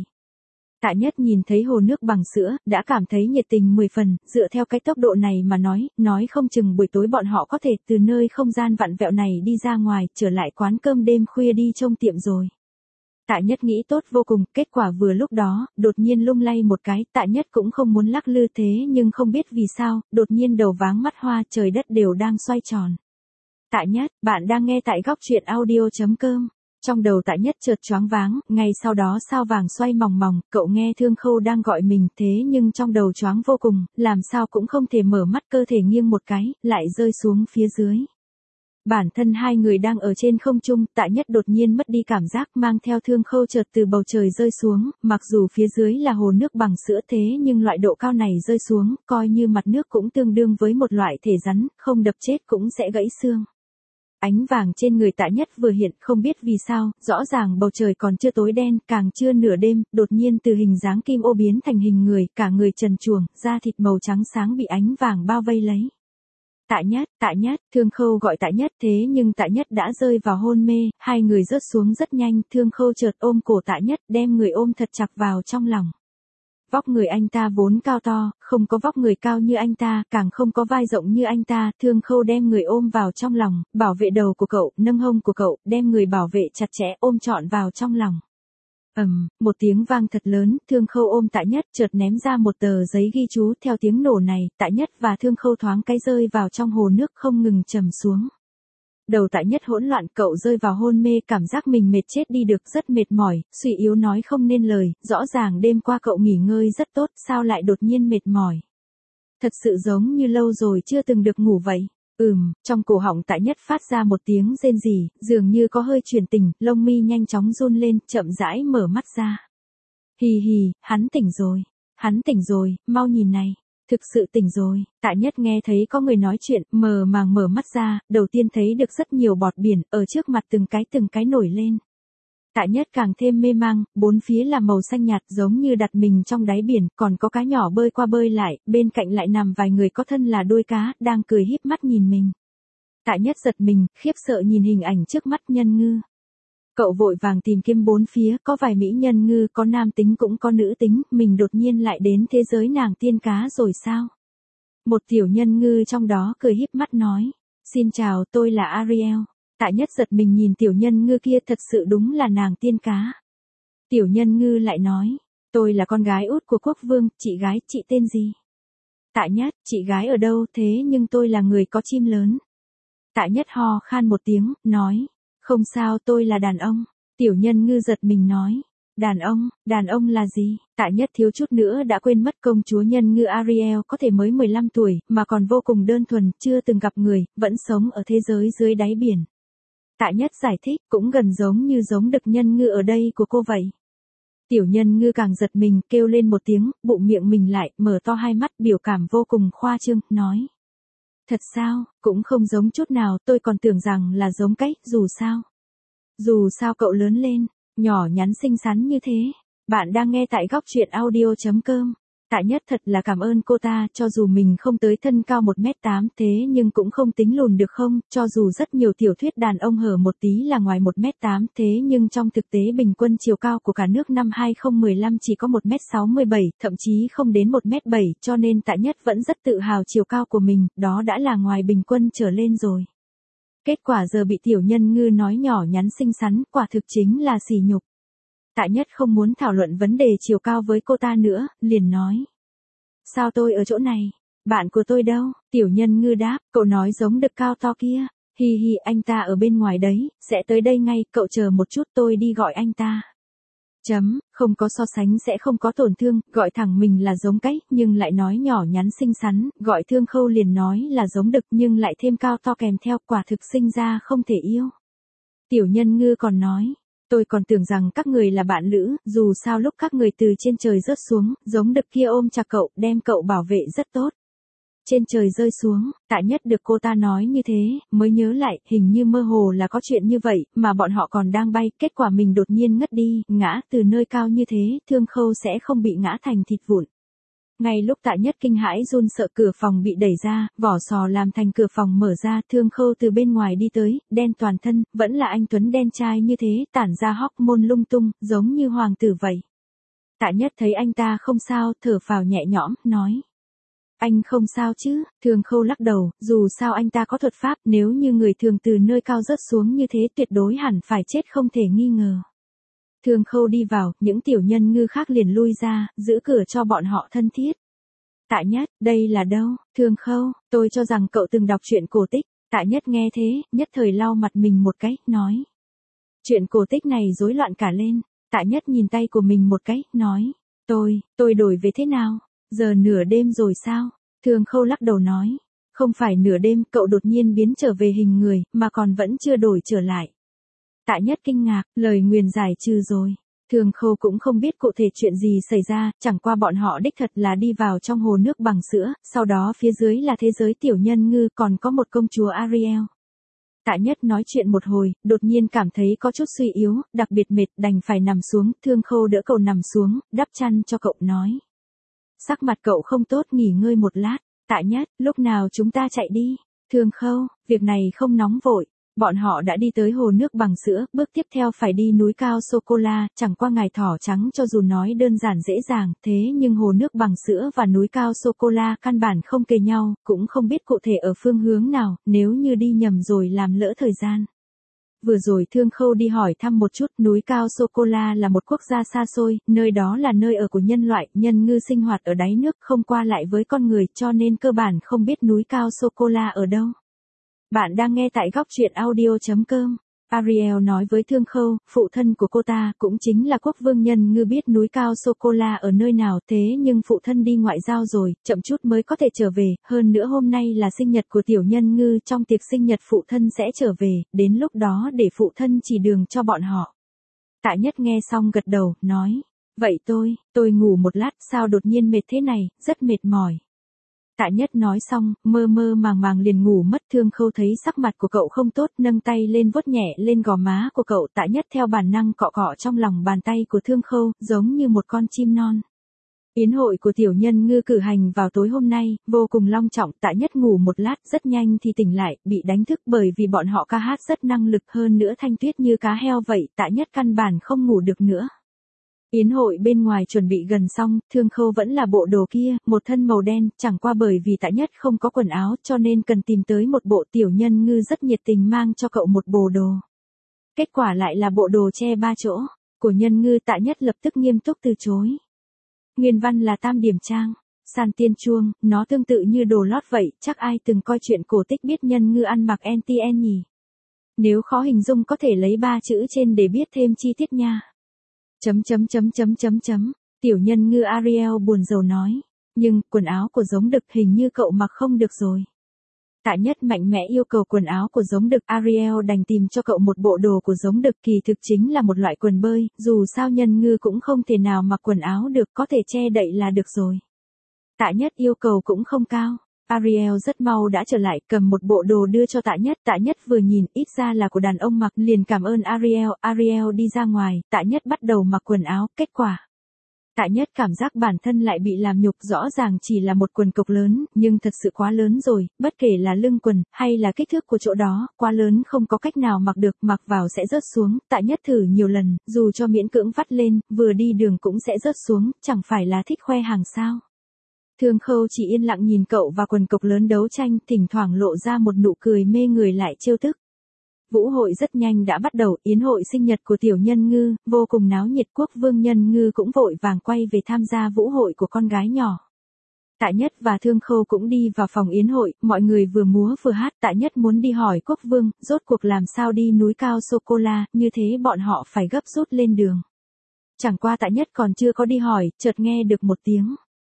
Tạ Nhất nhìn thấy hồ nước bằng sữa, đã cảm thấy nhiệt tình mười phần, dựa theo cái tốc độ này mà nói, nói không chừng buổi tối bọn họ có thể từ nơi không gian vặn vẹo này đi ra ngoài, trở lại quán cơm đêm khuya đi trông tiệm rồi. Tạ Nhất nghĩ tốt vô cùng, kết quả vừa lúc đó, đột nhiên lung lay một cái, Tạ Nhất cũng không muốn lắc lư thế nhưng không biết vì sao, đột nhiên đầu váng mắt hoa, trời đất đều đang xoay tròn. Tạ Nhất, bạn đang nghe tại góc truyện audio chấm com. Trong đầu Tạ Nhất chợt choáng váng, ngay sau đó sao vàng xoay mòng mòng, cậu nghe Thương Khâu đang gọi mình, thế nhưng trong đầu choáng vô cùng, làm sao cũng không thể mở mắt, cơ thể nghiêng một cái, lại rơi xuống phía dưới. Bản thân hai người đang ở trên không trung, Tạ Nhất đột nhiên mất đi cảm giác, mang theo Thương Khâu chợt từ bầu trời rơi xuống, mặc dù phía dưới là hồ nước bằng sữa thế nhưng loại độ cao này rơi xuống, coi như mặt nước cũng tương đương với một loại thể rắn, không đập chết cũng sẽ gãy xương. Ánh vàng trên người Tạ Nhất vừa hiện, không biết vì sao, rõ ràng bầu trời còn chưa tối đen, càng chưa nửa đêm, đột nhiên từ hình dáng kim ô biến thành hình người, cả người trần truồng, da thịt màu trắng sáng bị ánh vàng bao vây lấy. Tạ Nhất, Tạ Nhất, Thương Khâu gọi Tạ Nhất thế nhưng Tạ Nhất đã rơi vào hôn mê, hai người rớt xuống rất nhanh, Thương Khâu chợt ôm cổ Tạ Nhất, đem người ôm thật chặt vào trong lòng. Vóc người anh ta vốn cao to, không có vóc người cao như anh ta, càng không có vai rộng như anh ta, Thương Khâu đem người ôm vào trong lòng, bảo vệ đầu của cậu, nâng hông của cậu, đem người bảo vệ chặt chẽ ôm trọn vào trong lòng. Ầm, um, một tiếng vang thật lớn, Thương Khâu ôm Tạ Nhất, chợt ném ra một tờ giấy ghi chú, theo tiếng nổ này, Tạ Nhất và Thương Khâu thoáng cái rơi vào trong hồ nước không ngừng trầm xuống. Đầu Tạ Nhất hỗn loạn, cậu rơi vào hôn mê, cảm giác mình mệt chết đi được, rất mệt mỏi, suy yếu nói không nên lời, rõ ràng đêm qua cậu nghỉ ngơi rất tốt, sao lại đột nhiên mệt mỏi. Thật sự giống như lâu rồi chưa từng được ngủ vậy. Ừm, trong cổ họng Tạ Nhất phát ra một tiếng rên rỉ, dường như có hơi chuyển tình, lông mi nhanh chóng run lên, chậm rãi mở mắt ra. Hì hì, hắn tỉnh rồi, hắn tỉnh rồi, mau nhìn này. Thực sự tỉnh rồi, Tạ Nhất nghe thấy có người nói chuyện, mờ màng mở mắt ra, đầu tiên thấy được rất nhiều bọt biển, ở trước mặt từng cái từng cái nổi lên. Tạ Nhất càng thêm mê mang, bốn phía là màu xanh nhạt giống như đặt mình trong đáy biển, còn có cá nhỏ bơi qua bơi lại, bên cạnh lại nằm vài người có thân là đuôi cá, đang cười híp mắt nhìn mình. Tạ Nhất giật mình, khiếp sợ nhìn hình ảnh trước mắt nhân ngư. Cậu vội vàng tìm kiếm bốn phía, có vài mỹ nhân ngư, có nam tính cũng có nữ tính, mình đột nhiên lại đến thế giới nàng tiên cá rồi sao? Một tiểu nhân ngư trong đó cười híp mắt nói, xin chào, tôi là Ariel. Tạ Nhất giật mình nhìn tiểu nhân ngư kia, thật sự đúng là nàng tiên cá. Tiểu nhân ngư lại nói, tôi là con gái út của quốc vương, chị gái, chị tên gì? Tạ Nhất, chị gái ở đâu thế, nhưng tôi là người có chim lớn. Tạ Nhất ho khan một tiếng, nói. Không sao, tôi là đàn ông. Tiểu Nhân Ngư giật mình nói. Đàn ông, đàn ông là gì? Tạ Nhất thiếu chút nữa đã quên mất công chúa Nhân Ngư Ariel có thể mới mười lăm tuổi, mà còn vô cùng đơn thuần, chưa từng gặp người, vẫn sống ở thế giới dưới đáy biển. Tạ Nhất giải thích, cũng gần giống như giống đực nhân ngư ở đây của cô vậy. Tiểu Nhân Ngư càng giật mình, kêu lên một tiếng, bụng miệng mình lại, mở to hai mắt, biểu cảm vô cùng khoa trương, nói. Thật sao, cũng không giống chút nào, tôi còn tưởng rằng là giống cái, dù sao. Dù sao cậu lớn lên, nhỏ nhắn xinh xắn như thế. Bạn đang nghe tại góc truyện audio chấm com. Tạ Nhất thật là cảm ơn cô ta, cho dù mình không tới thân cao một mét tám thế nhưng cũng không tính lùn được không, cho dù rất nhiều tiểu thuyết đàn ông hở một tí là ngoài một mét tám thế nhưng trong thực tế bình quân chiều cao của cả nước năm hai không một lăm chỉ có một mét sáu mươi bảy, thậm chí không đến một mét bảy, cho nên Tạ Nhất vẫn rất tự hào chiều cao của mình, đó đã là ngoài bình quân trở lên rồi. Kết quả giờ bị Tiểu Nhân Ngư nói nhỏ nhắn xinh xắn, quả thực chính là sỉ nhục. Tạ Nhất không muốn thảo luận vấn đề chiều cao với cô ta nữa, liền nói. Sao tôi ở chỗ này? Bạn của tôi đâu? Tiểu Nhân Ngư đáp, cậu nói giống đực cao to kia. Hi hi, anh ta ở bên ngoài đấy, sẽ tới đây ngay, cậu chờ một chút tôi đi gọi anh ta. Chấm, không có so sánh sẽ không có tổn thương, gọi thẳng mình là giống cái, nhưng lại nói nhỏ nhắn xinh xắn, gọi Thương Khâu liền nói là giống đực nhưng lại thêm cao to kèm theo, quả thực sinh ra không thể yêu. Tiểu Nhân Ngư còn nói. Tôi còn tưởng rằng các người là bạn lữ, dù sao lúc các người từ trên trời rớt xuống, giống đực kia ôm chặt cậu, đem cậu bảo vệ rất tốt. Trên trời rơi xuống, Tạ Nhất được cô ta nói như thế, mới nhớ lại, hình như mơ hồ là có chuyện như vậy, mà bọn họ còn đang bay, kết quả mình đột nhiên ngất đi, ngã từ nơi cao như thế, Thương Khâu sẽ không bị ngã thành thịt vụn. Ngay lúc Tạ Nhất kinh hãi run sợ, cửa phòng bị đẩy ra, vỏ sò làm thành cửa phòng mở ra, Thương Khâu từ bên ngoài đi tới, đen toàn thân, vẫn là anh tuấn đen trai như thế, tản ra hormone lung tung, giống như hoàng tử vậy. Tạ Nhất thấy anh ta không sao, thở phào nhẹ nhõm, nói. Anh không sao chứ? Thương Khâu lắc đầu, dù sao anh ta có thuật pháp, nếu như người thường từ nơi cao rớt xuống như thế tuyệt đối hẳn phải chết không thể nghi ngờ. Thương Khâu đi vào, những Tiểu Nhân Ngư khác liền lui ra, giữ cửa cho bọn họ thân thiết. Tạ Nhất, đây là đâu? Thương Khâu, tôi cho rằng cậu từng đọc truyện cổ tích. Tạ Nhất nghe thế, nhất thời lau mặt mình một cái, nói. Chuyện cổ tích này rối loạn cả lên. Tạ Nhất nhìn tay của mình một cái, nói. Tôi, tôi đổi về thế nào? Giờ nửa đêm rồi sao? Thương Khâu lắc đầu nói. Không phải nửa đêm, cậu đột nhiên biến trở về hình người, mà còn vẫn chưa đổi trở lại. Tạ Nhất kinh ngạc, lời nguyền giải trừ rồi. Thương Khâu cũng không biết cụ thể chuyện gì xảy ra, chẳng qua bọn họ đích thật là đi vào trong hồ nước bằng sữa, sau đó phía dưới là thế giới Tiểu Nhân Ngư, còn có một công chúa Ariel. Tạ Nhất nói chuyện một hồi, đột nhiên cảm thấy có chút suy yếu, đặc biệt mệt, đành phải nằm xuống, Thương Khâu đỡ cậu nằm xuống, đắp chăn cho cậu, nói. Sắc mặt cậu không tốt, nghỉ ngơi một lát. Tạ Nhất, lúc nào chúng ta chạy đi? Thương Khâu, việc này không nóng vội. Bọn họ đã đi tới hồ nước bằng sữa, bước tiếp theo phải đi núi cao sô-cô-la, chẳng qua ngài thỏ trắng cho dù nói đơn giản dễ dàng, thế nhưng hồ nước bằng sữa và núi cao sô-cô-la căn bản không kề nhau, cũng không biết cụ thể ở phương hướng nào, nếu như đi nhầm rồi làm lỡ thời gian. Vừa rồi Thương Khâu đi hỏi thăm một chút, núi cao sô-cô-la là một quốc gia xa xôi, nơi đó là nơi ở của nhân loại, nhân ngư sinh hoạt ở đáy nước, không qua lại với con người, cho nên cơ bản không biết núi cao sô-cô-la ở đâu. Bạn đang nghe tại góc truyện audio chấm com. Ariel nói với Thương Khâu, phụ thân của cô ta cũng chính là quốc vương Nhân Ngư biết núi cao sô-cô-la ở nơi nào, thế nhưng phụ thân đi ngoại giao rồi, chậm chút mới có thể trở về, hơn nữa hôm nay là sinh nhật của Tiểu Nhân Ngư, trong tiệc sinh nhật phụ thân sẽ trở về, đến lúc đó để phụ thân chỉ đường cho bọn họ. Tạ Nhất nghe xong gật đầu, nói, vậy tôi, tôi ngủ một lát, sao đột nhiên mệt thế này, rất mệt mỏi. Tạ Nhất nói xong, mơ mơ màng màng liền ngủ mất. Thương Khâu thấy sắc mặt của cậu không tốt, nâng tay lên vuốt nhẹ lên gò má của cậu. Tạ Nhất theo bản năng cọ cọ trong lòng bàn tay của Thương Khâu, giống như một con chim non. Yến hội của Tiểu Nhân Ngư cử hành vào tối hôm nay, vô cùng long trọng. Tạ Nhất ngủ một lát, rất nhanh thì tỉnh lại, bị đánh thức bởi vì bọn họ ca hát rất năng lực, hơn nữa thanh tuyết như cá heo vậy. Tạ Nhất căn bản không ngủ được nữa. Yến hội bên ngoài chuẩn bị gần xong, Thương Khâu vẫn là bộ đồ kia, một thân màu đen, chẳng qua bởi vì Tạ Nhất không có quần áo cho nên cần tìm tới một bộ. Tiểu Nhân Ngư rất nhiệt tình mang cho cậu một bộ đồ. Kết quả lại là bộ đồ che ba chỗ, của Nhân Ngư. Tạ Nhất lập tức nghiêm túc từ chối. Nguyên văn là tam điểm trang. San tiên chuông, nó tương tự như đồ lót vậy, chắc ai từng coi chuyện cổ tích biết nhân ngư ăn mặc en tê en nhỉ. Nếu khó hình dung có thể lấy ba chữ trên để biết thêm chi tiết nha. Chấm chấm chấm chấm chấm chấm. Tiểu nhân ngư Ariel buồn rầu nói. Nhưng, quần áo của giống đực hình như cậu mặc không được rồi. Tạ Nhất mạnh mẽ yêu cầu quần áo của giống đực, Ariel đành tìm cho cậu một bộ đồ của giống đực, kỳ thực chính là một loại quần bơi, dù sao nhân ngư cũng không thể nào mặc quần áo được, có thể che đậy là được rồi. Tạ Nhất yêu cầu cũng không cao. Ariel rất mau đã trở lại, cầm một bộ đồ đưa cho Tạ Nhất. Tạ Nhất vừa nhìn, ít ra là của đàn ông mặc, liền cảm ơn Ariel. Ariel đi ra ngoài, Tạ Nhất bắt đầu mặc quần áo, kết quả. Tạ Nhất cảm giác bản thân lại bị làm nhục, rõ ràng chỉ là một quần cộc lớn, nhưng thật sự quá lớn rồi, bất kể là lưng quần, hay là kích thước của chỗ đó, quá lớn không có cách nào mặc được, mặc vào sẽ rớt xuống. Tạ Nhất thử nhiều lần, dù cho miễn cưỡng vắt lên, vừa đi đường cũng sẽ rớt xuống, chẳng phải là thích khoe hàng sao. Thương Khâu chỉ yên lặng nhìn cậu và quần cộc lớn đấu tranh, thỉnh thoảng lộ ra một nụ cười mê người lại trêu tức. Vũ hội rất nhanh đã bắt đầu, yến hội sinh nhật của tiểu nhân ngư, vô cùng náo nhiệt. Quốc vương nhân ngư cũng vội vàng quay về tham gia vũ hội của con gái nhỏ. Tạ Nhất và Thương Khâu cũng đi vào phòng yến hội, mọi người vừa múa vừa hát. Tạ Nhất muốn đi hỏi quốc vương, rốt cuộc làm sao đi núi cao sô-cô-la, như thế bọn họ phải gấp rút lên đường. Chẳng qua Tạ Nhất còn chưa có đi hỏi, chợt nghe được một tiếng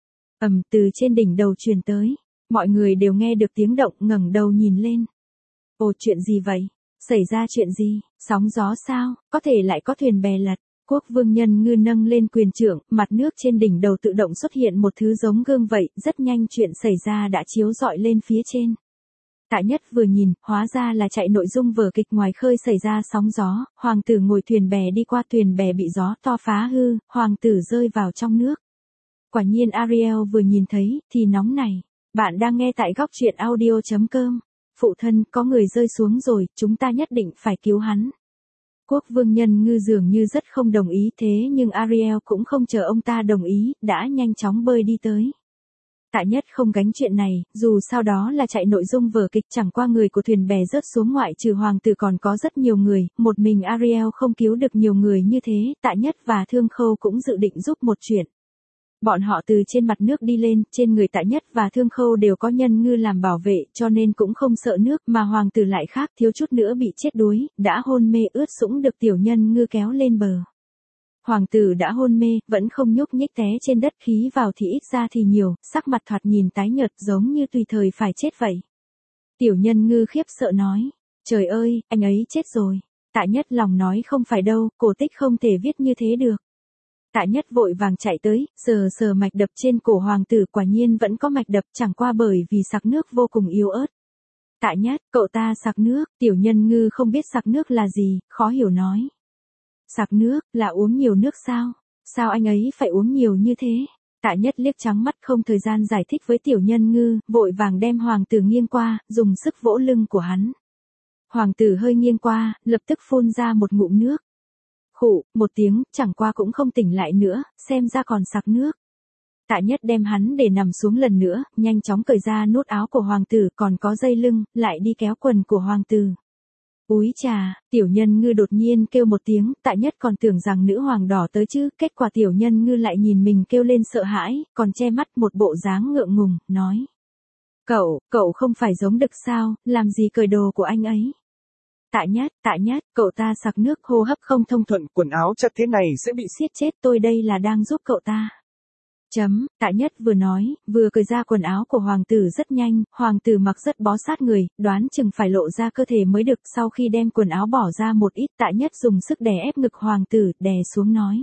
ầm từ trên đỉnh đầu truyền tới. Mọi người đều nghe được tiếng động, ngẩng đầu nhìn lên. Ồ, chuyện gì vậy? Xảy ra chuyện gì? Sóng gió sao? Có thể lại có thuyền bè lật. Quốc vương nhân ngư nâng lên quyền trượng, mặt nước trên đỉnh đầu tự động xuất hiện một thứ giống gương vậy, rất nhanh chuyện xảy ra đã chiếu rọi lên phía trên. Tạ Nhất vừa nhìn, hóa ra là chạy nội dung vở kịch ngoài khơi xảy ra sóng gió, hoàng tử ngồi thuyền bè đi qua, thuyền bè bị gió to phá hư, hoàng tử rơi vào trong nước. Quả nhiên Ariel vừa nhìn thấy, thì nóng này. Bạn đang nghe tại góc truyện audio chấm com. Phụ thân, có người rơi xuống rồi, chúng ta nhất định phải cứu hắn. Quốc vương nhân ngư dường như rất không đồng ý, thế nhưng Ariel cũng không chờ ông ta đồng ý, đã nhanh chóng bơi đi tới. Tạ Nhất không gánh chuyện này, dù sao đó là chạy nội dung vở kịch, chẳng qua người của thuyền bè rớt xuống ngoại trừ hoàng tử còn có rất nhiều người, một mình Ariel không cứu được nhiều người như thế. Tạ Nhất và Thương Khâu cũng dự định giúp một chuyện. Bọn họ từ trên mặt nước đi lên, trên người Tạ Nhất và Thương Khâu đều có nhân ngư làm bảo vệ, cho nên cũng không sợ nước, mà hoàng tử lại khác, thiếu chút nữa bị chết đuối, đã hôn mê ướt sũng được tiểu nhân ngư kéo lên bờ. Hoàng tử đã hôn mê, vẫn không nhúc nhích, té trên đất, khí vào thì ít ra thì nhiều, sắc mặt thoạt nhìn tái nhợt giống như tùy thời phải chết vậy. Tiểu nhân ngư khiếp sợ nói, trời ơi, anh ấy chết rồi. Tạ Nhất lòng nói không phải đâu, cổ tích không thể viết như thế được. Tạ Nhất vội vàng chạy tới, sờ sờ mạch đập trên cổ hoàng tử, quả nhiên vẫn có mạch đập, chẳng qua bởi vì sặc nước vô cùng yếu ớt. Tạ Nhất, cậu ta sặc nước, tiểu nhân ngư không biết sặc nước là gì, khó hiểu nói. Sặc nước, là uống nhiều nước sao? Sao anh ấy phải uống nhiều như thế? Tạ Nhất liếc trắng mắt, không thời gian giải thích với tiểu nhân ngư, vội vàng đem hoàng tử nghiêng qua, dùng sức vỗ lưng của hắn. Hoàng tử hơi nghiêng qua, lập tức phun ra một ngụm nước. Khụ, một tiếng, chẳng qua cũng không tỉnh lại nữa, xem ra còn sặc nước. Tạ Nhất đem hắn để nằm xuống lần nữa, nhanh chóng cởi ra nút áo của hoàng tử, còn có dây lưng, lại đi kéo quần của hoàng tử. Úi chà, tiểu nhân ngư đột nhiên kêu một tiếng, Tạ Nhất còn tưởng rằng nữ hoàng đỏ tới chứ, kết quả tiểu nhân ngư lại nhìn mình kêu lên sợ hãi, còn che mắt một bộ dáng ngượng ngùng, nói. Cậu, cậu không phải giống đực sao, làm gì cởi đồ của anh ấy? Tạ Nhất, Tạ Nhất, cậu ta sặc nước, hô hấp không thông thuận, quần áo chặt thế này sẽ bị siết chết, tôi đây là đang giúp cậu ta. Chấm, Tạ Nhất vừa nói, vừa cởi ra quần áo của hoàng tử rất nhanh, hoàng tử mặc rất bó sát người, đoán chừng phải lộ ra cơ thể mới được, sau khi đem quần áo bỏ ra một ít, Tạ Nhất dùng sức đè ép ngực hoàng tử, đè xuống nói.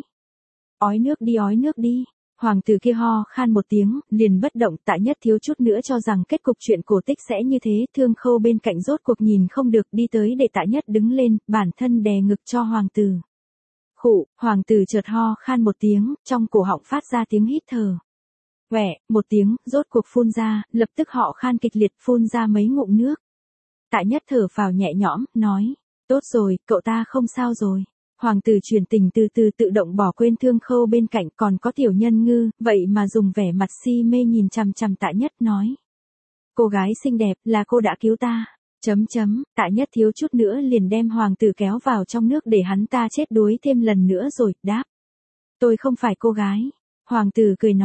Ói nước đi, ói nước đi. Hoàng tử kia ho khan một tiếng, liền bất động. Tạ Nhất thiếu chút nữa cho rằng kết cục chuyện cổ tích sẽ như thế. Thương Khâu bên cạnh rốt cuộc nhìn không được, đi tới để Tạ Nhất đứng lên, bản thân đè ngực cho hoàng tử. Khụ, hoàng tử chợt ho khan một tiếng, trong cổ họng phát ra tiếng hít thở. Quẹ, một tiếng, rốt cuộc phun ra, lập tức họ khan kịch liệt, phun ra mấy ngụm nước. Tạ Nhất thở phào nhẹ nhõm, nói, tốt rồi, cậu ta không sao rồi. Hoàng tử truyền tình từ từ tự động bỏ quên Thương Khâu bên cạnh, còn có tiểu nhân ngư, vậy mà dùng vẻ mặt si mê nhìn chằm chằm Tạ Nhất, nói. Cô gái xinh đẹp, là cô đã cứu ta. Chấm chấm, Tạ Nhất thiếu chút nữa liền đem hoàng tử kéo vào trong nước để hắn ta chết đuối thêm lần nữa rồi, đáp. Tôi không phải cô gái. Hoàng tử cười nói,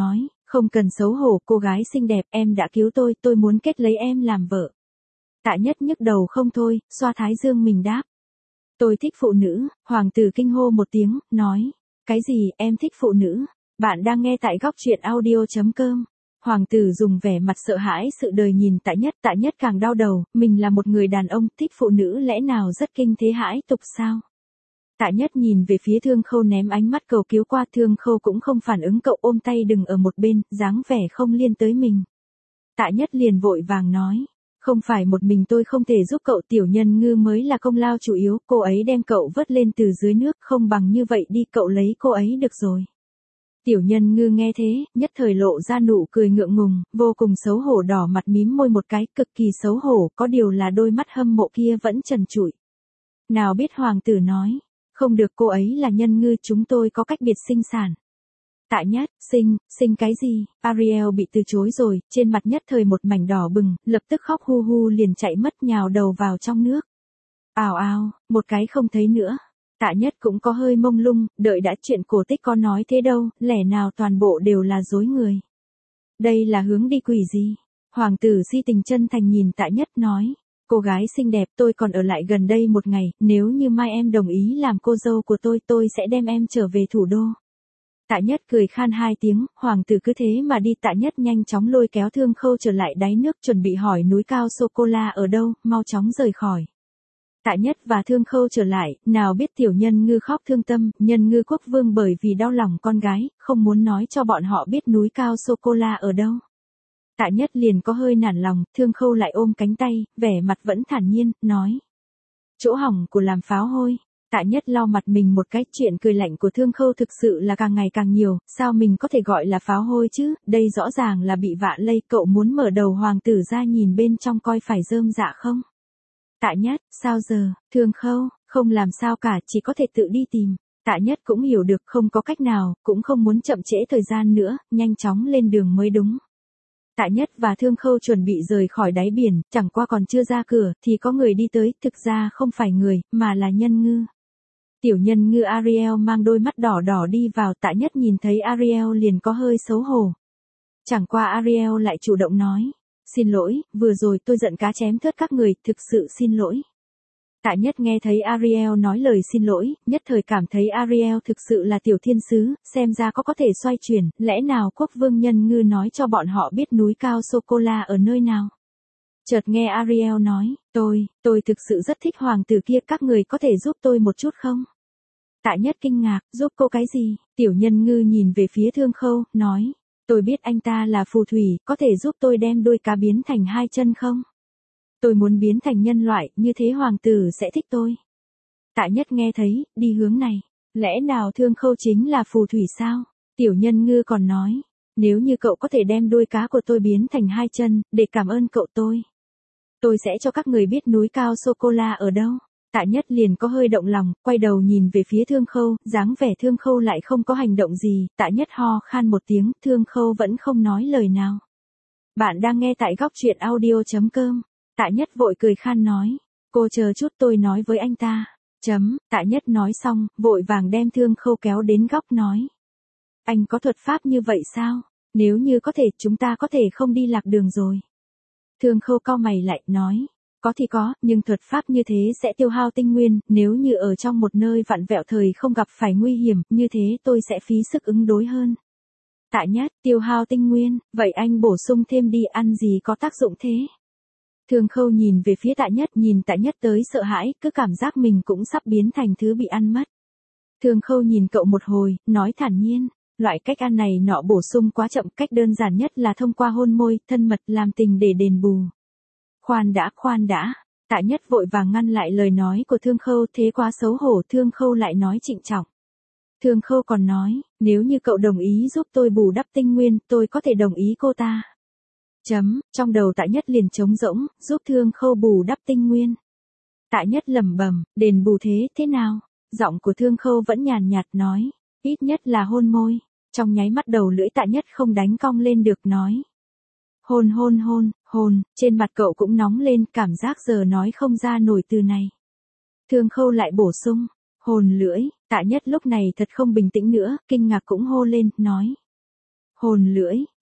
Không cần xấu hổ, cô gái xinh đẹp, em đã cứu tôi, tôi muốn kết lấy em làm vợ. Tạ Nhất nhức đầu không thôi, xoa thái dương mình đáp. Tôi thích phụ nữ, hoàng tử kinh hô một tiếng, nói. Cái gì, em thích phụ nữ? Bạn đang nghe tại góc truyện audio.com. Hoàng tử dùng vẻ mặt sợ hãi sự đời nhìn Tạ Nhất, Tạ Nhất càng đau đầu, mình là một người đàn ông, thích phụ nữ lẽ nào rất kinh thế hãi tục sao? Tạ Nhất nhìn về phía Thương Khâu ném ánh mắt cầu cứu qua, Thương Khâu cũng không phản ứng, cậu ôm tay đừng ở một bên, dáng vẻ không liên tới mình. Tạ Nhất liền vội vàng nói. Không phải một mình tôi không thể giúp cậu, Tiểu Nhân Ngư mới là công lao chủ yếu, cô ấy đem cậu vớt lên từ dưới nước, không bằng như vậy đi, cậu lấy cô ấy được rồi. Tiểu Nhân Ngư nghe thế, nhất thời lộ ra nụ cười ngượng ngùng, vô cùng xấu hổ, đỏ mặt mím môi một cái, cực kỳ xấu hổ, có điều là đôi mắt hâm mộ kia vẫn trần trụi. Nào biết hoàng tử nói, không được, cô ấy là Nhân Ngư, chúng tôi có cách biệt sinh sản. Tạ Nhất, sinh, sinh cái gì? Ariel bị từ chối rồi, trên mặt nhất thời một mảnh đỏ bừng, lập tức khóc hu hu liền chạy mất, nhào đầu vào trong nước. Ào ào, một cái không thấy nữa. Tạ Nhất cũng có hơi mông lung, đợi đã, chuyện cổ tích có nói thế đâu, lẽ nào toàn bộ đều là dối người. Đây là hướng đi quỷ gì? Hoàng tử si tình chân thành nhìn Tạ Nhất nói. Cô gái xinh đẹp, tôi còn ở lại gần đây một ngày, nếu như mai em đồng ý làm cô dâu của tôi, tôi sẽ đem em trở về thủ đô. Tạ Nhất cười khan hai tiếng, hoàng tử cứ thế mà đi. Tạ Nhất nhanh chóng lôi kéo Thương Khâu trở lại đáy nước, chuẩn bị hỏi núi cao sô-cô-la ở đâu, mau chóng rời khỏi. Tạ Nhất và Thương Khâu trở lại, nào biết Tiểu Nhân Ngư khóc thương tâm, Nhân Ngư quốc vương bởi vì đau lòng con gái, không muốn nói cho bọn họ biết núi cao sô-cô-la ở đâu. Tạ Nhất liền có hơi nản lòng, Thương Khâu lại ôm cánh tay, vẻ mặt vẫn thản nhiên, nói. Chỗ hỏng của làm pháo hôi. Tạ Nhất lau mặt mình một cái, chuyện cười lạnh của Thương Khâu thực sự là càng ngày càng nhiều, sao mình có thể gọi là pháo hôi chứ, đây rõ ràng là bị vạ lây, cậu muốn mở đầu hoàng tử ra nhìn bên trong coi phải rơm dạ không? Tạ Nhất, sao giờ, Thương Khâu, không làm sao cả, chỉ có thể tự đi tìm. Tạ Nhất cũng hiểu được không có cách nào, cũng không muốn chậm trễ thời gian nữa, nhanh chóng lên đường mới đúng. Tạ Nhất và Thương Khâu chuẩn bị rời khỏi đáy biển, chẳng qua còn chưa ra cửa, thì có người đi tới, thực ra không phải người, mà là Nhân Ngư. Tiểu Nhân Ngư Ariel mang đôi mắt đỏ đỏ đi vào, Tạ Nhất nhìn thấy Ariel liền có hơi xấu hổ. Chẳng qua Ariel lại chủ động nói, xin lỗi, vừa rồi tôi giận cá chém thớt các người, thực sự xin lỗi. Tạ Nhất nghe thấy Ariel nói lời xin lỗi, nhất thời cảm thấy Ariel thực sự là tiểu thiên sứ, xem ra có có thể xoay chuyển, lẽ nào quốc vương Nhân Ngư nói cho bọn họ biết núi cao sô-cô-la ở nơi nào. Chợt nghe Ariel nói, tôi, tôi thực sự rất thích hoàng tử kia, các người có thể giúp tôi một chút không? Tạ Nhất kinh ngạc, giúp cô cái gì? Tiểu Nhân Ngư nhìn về phía Thương Khâu, nói, tôi biết anh ta là phù thủy, có thể giúp tôi đem đuôi cá biến thành hai chân không? Tôi muốn biến thành nhân loại, như thế hoàng tử sẽ thích tôi. Tạ Nhất nghe thấy, đi hướng này, lẽ nào Thương Khâu chính là phù thủy sao? Tiểu Nhân Ngư còn nói, nếu như cậu có thể đem đuôi cá của tôi biến thành hai chân, để cảm ơn cậu tôi. Tôi sẽ cho các người biết núi cao sô-cô-la ở đâu. Tạ Nhất liền có hơi động lòng, quay đầu nhìn về phía Thương Khâu, dáng vẻ Thương Khâu lại không có hành động gì, Tạ Nhất ho khan một tiếng, Thương Khâu vẫn không nói lời nào. Bạn đang nghe tại góc truyện audio.com. Tạ Nhất vội cười khan nói, cô chờ chút tôi nói với anh ta. Chấm, Tạ Nhất nói xong, vội vàng đem Thương Khâu kéo đến góc nói. Anh có thuật pháp như vậy sao? Nếu như có thể, chúng ta có thể không đi lạc đường rồi. Thương Khâu cau mày lại, nói. Có thì có, nhưng thuật pháp như thế sẽ tiêu hao tinh nguyên, nếu như ở trong một nơi vặn vẹo thời không gặp phải nguy hiểm, như thế tôi sẽ phí sức ứng đối hơn. Tạ Nhất, tiêu hao tinh nguyên, vậy anh bổ sung thêm đi, ăn gì có tác dụng thế? Thương Khâu nhìn về phía Tạ Nhất, nhìn Tạ Nhất tới sợ hãi, cứ cảm giác mình cũng sắp biến thành thứ bị ăn mất. Thương Khâu nhìn cậu một hồi, nói thản nhiên, loại cách ăn này nọ bổ sung quá chậm, cách đơn giản nhất là thông qua hôn môi, thân mật, làm tình để đền bù. Khoan đã, khoan đã, Tạ Nhất vội vàng ngăn lại lời nói của Thương Khâu, thế quá xấu hổ, Thương Khâu lại nói trịnh trọng. Thương Khâu còn nói, nếu như cậu đồng ý giúp tôi bù đắp tinh nguyên, tôi có thể đồng ý cô ta. Chấm, trong đầu Tạ Nhất liền trống rỗng, giúp Thương Khâu bù đắp tinh nguyên. Tạ Nhất lẩm bẩm, đền bù thế, thế nào? Giọng của Thương Khâu vẫn nhàn nhạt nói, ít nhất là hôn môi. Trong nháy mắt đầu lưỡi Tạ Nhất không đánh cong lên được, nói. Hôn hôn hôn, hôn, trên mặt cậu cũng nóng lên, cảm giác giờ nói không ra nổi từ này. Thương Khâu lại bổ sung, hôn lưỡi, Tạ Nhất lúc này thật không bình tĩnh nữa, kinh ngạc cũng hô lên, nói. Hôn lưỡi,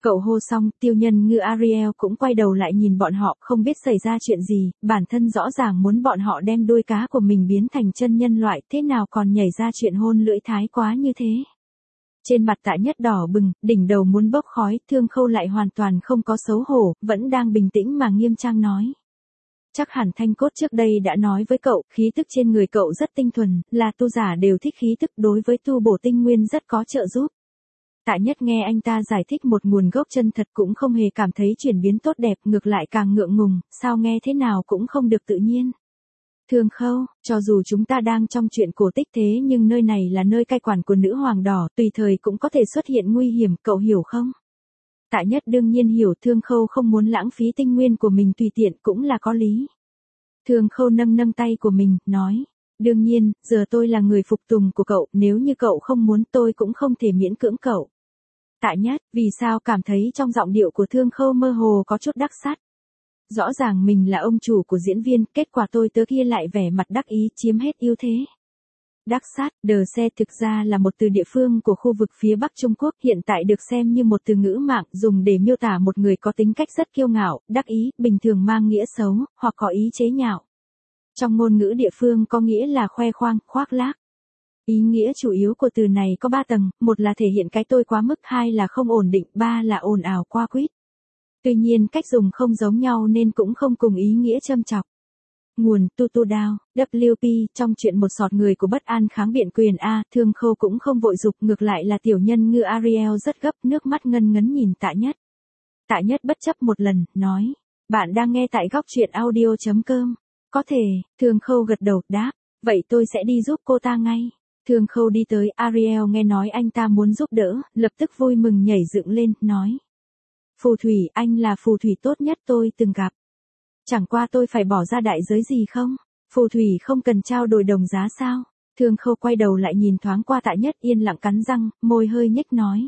Cậu hô xong, tiêu nhân ngư Ariel cũng quay đầu lại nhìn bọn họ, không biết xảy ra chuyện gì, bản thân rõ ràng muốn bọn họ đem đuôi cá của mình biến thành chân nhân loại, thế nào còn nhảy ra chuyện hôn lưỡi thái quá như thế. Trên mặt Tạ Nhất đỏ bừng, đỉnh đầu muốn bốc khói, Thương Khâu lại hoàn toàn không có xấu hổ, vẫn đang bình tĩnh mà nghiêm trang nói. Chắc hẳn Thanh Cốt trước đây đã nói với cậu, khí tức trên người cậu rất tinh thuần, là tu giả đều thích khí tức, đối với tu bổ tinh nguyên rất có trợ giúp. Tạ Nhất nghe anh ta giải thích một nguồn gốc chân thật cũng không hề cảm thấy chuyển biến tốt đẹp, ngược lại càng ngượng ngùng, sao nghe thế nào cũng không được tự nhiên. Thương Khâu, cho dù chúng ta đang trong chuyện cổ tích thế nhưng nơi này là nơi cai quản của nữ hoàng đỏ, tùy thời cũng có thể xuất hiện nguy hiểm, cậu hiểu không? Tạ Nhất đương nhiên hiểu, Thương Khâu không muốn lãng phí tinh nguyên của mình tùy tiện cũng là có lý. Thương Khâu nâng nâng tay của mình, nói, đương nhiên, giờ tôi là người phục tùng của cậu, nếu như cậu không muốn tôi cũng không thể miễn cưỡng cậu. Tạ Nhất, vì sao cảm thấy trong giọng điệu của Thương Khâu mơ hồ có chút đắc sắt? Rõ ràng mình là ông chủ của diễn viên, kết quả tôi tớ kia lại vẻ mặt đắc ý chiếm hết ưu thế. Đắc sát, đờ xe thực ra là một từ địa phương của khu vực phía Bắc Trung Quốc, hiện tại được xem như một từ ngữ mạng dùng để miêu tả một người có tính cách rất kiêu ngạo, đắc ý, bình thường mang nghĩa xấu, hoặc có ý chế nhạo. Trong ngôn ngữ địa phương có nghĩa là khoe khoang, khoác lác. Ý nghĩa chủ yếu của từ này có ba tầng, một là thể hiện cái tôi quá mức, hai là không ổn định, ba là ồn ào qua quýt. Tuy nhiên cách dùng không giống nhau nên cũng không cùng ý nghĩa châm chọc. Nguồn Tu Tu Đao, W P, trong chuyện một sọt người của bất an kháng biện quyền A, Thương Khâu cũng không vội dục, ngược lại là tiểu nhân ngư Ariel rất gấp, nước mắt ngân ngấn nhìn Tạ Nhất. Tạ Nhất bất chấp một lần, nói, bạn đang nghe tại góc truyện audio.com. Có thể, Thương Khâu gật đầu, đáp, vậy tôi sẽ đi giúp cô ta ngay. Thương Khâu đi tới, Ariel nghe nói anh ta muốn giúp đỡ, lập tức vui mừng nhảy dựng lên, nói. Phù thủy, anh là phù thủy tốt nhất tôi từng gặp. Chẳng qua tôi phải bỏ ra đại giới gì không? Phù thủy không cần trao đổi đồng giá sao? Thương Khâu quay đầu lại nhìn thoáng qua Tạ Nhất, yên lặng cắn răng, môi hơi nhếch nói.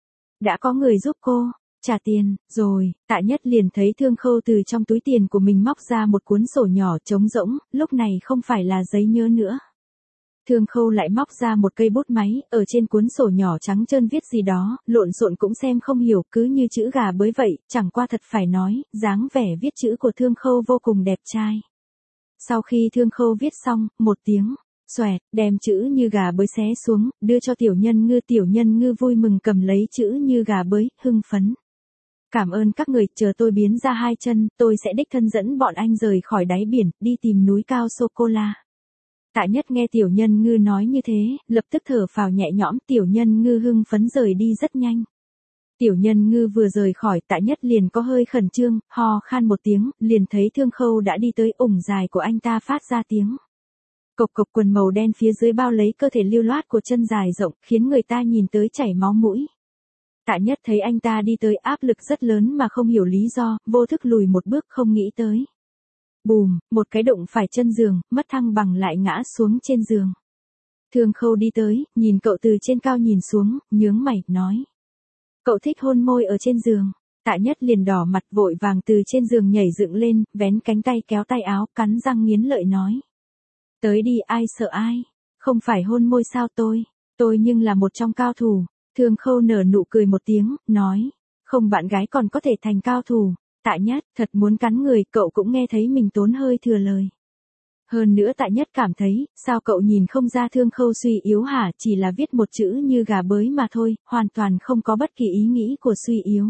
Đã có người giúp cô, trả tiền, rồi, Tạ Nhất liền thấy Thương Khâu từ trong túi tiền của mình móc ra một cuốn sổ nhỏ trống rỗng, lúc này không phải là giấy nhớ nữa. Thương Khâu lại móc ra một cây bút máy, ở trên cuốn sổ nhỏ trắng trơn viết gì đó, lộn xộn cũng xem không hiểu, cứ như chữ gà bới vậy, chẳng qua thật phải nói, dáng vẻ viết chữ của Thương Khâu vô cùng đẹp trai. Sau khi Thương Khâu viết xong, một tiếng, xoẹt, đem chữ như gà bới xé xuống, đưa cho tiểu nhân ngư, tiểu nhân ngư vui mừng cầm lấy chữ như gà bới, hưng phấn. Cảm ơn các người, chờ tôi biến ra hai chân, tôi sẽ đích thân dẫn bọn anh rời khỏi đáy biển, đi tìm núi cao sô-cô-la. Tạ Nhất nghe tiểu nhân ngư nói như thế, lập tức thở phào nhẹ nhõm, tiểu nhân ngư hưng phấn rời đi rất nhanh. Tiểu nhân ngư vừa rời khỏi, Tạ Nhất liền có hơi khẩn trương, ho khan một tiếng, liền thấy Thương Khâu đã đi tới, ủng dài của anh ta phát ra tiếng. Cộc cộc, quần màu đen phía dưới bao lấy cơ thể lưu loát của chân dài rộng, khiến người ta nhìn tới chảy máu mũi. Tạ Nhất thấy anh ta đi tới, áp lực rất lớn mà không hiểu lý do, vô thức lùi một bước, không nghĩ tới. Bùm, một cái đụng phải chân giường, mất thăng bằng lại ngã xuống trên giường. Thương Khâu đi tới, nhìn cậu từ trên cao nhìn xuống, nhướng mày, nói. Cậu thích hôn môi ở trên giường. Tạ Nhất liền đỏ mặt, vội vàng từ trên giường nhảy dựng lên, vén cánh tay kéo tay áo, cắn răng nghiến lợi nói. Tới đi, ai sợ ai, không phải hôn môi sao tôi, tôi nhưng là một trong cao thủ. Thương Khâu nở nụ cười một tiếng, nói. Không, bạn gái còn có thể thành cao thủ. Tạ Nhất, thật muốn cắn người, cậu cũng nghe thấy mình tốn hơi thừa lời. Hơn nữa Tạ Nhất cảm thấy, sao cậu nhìn không ra Thương Khâu suy yếu hả, chỉ là viết một chữ như gà bới mà thôi, hoàn toàn không có bất kỳ ý nghĩ của suy yếu.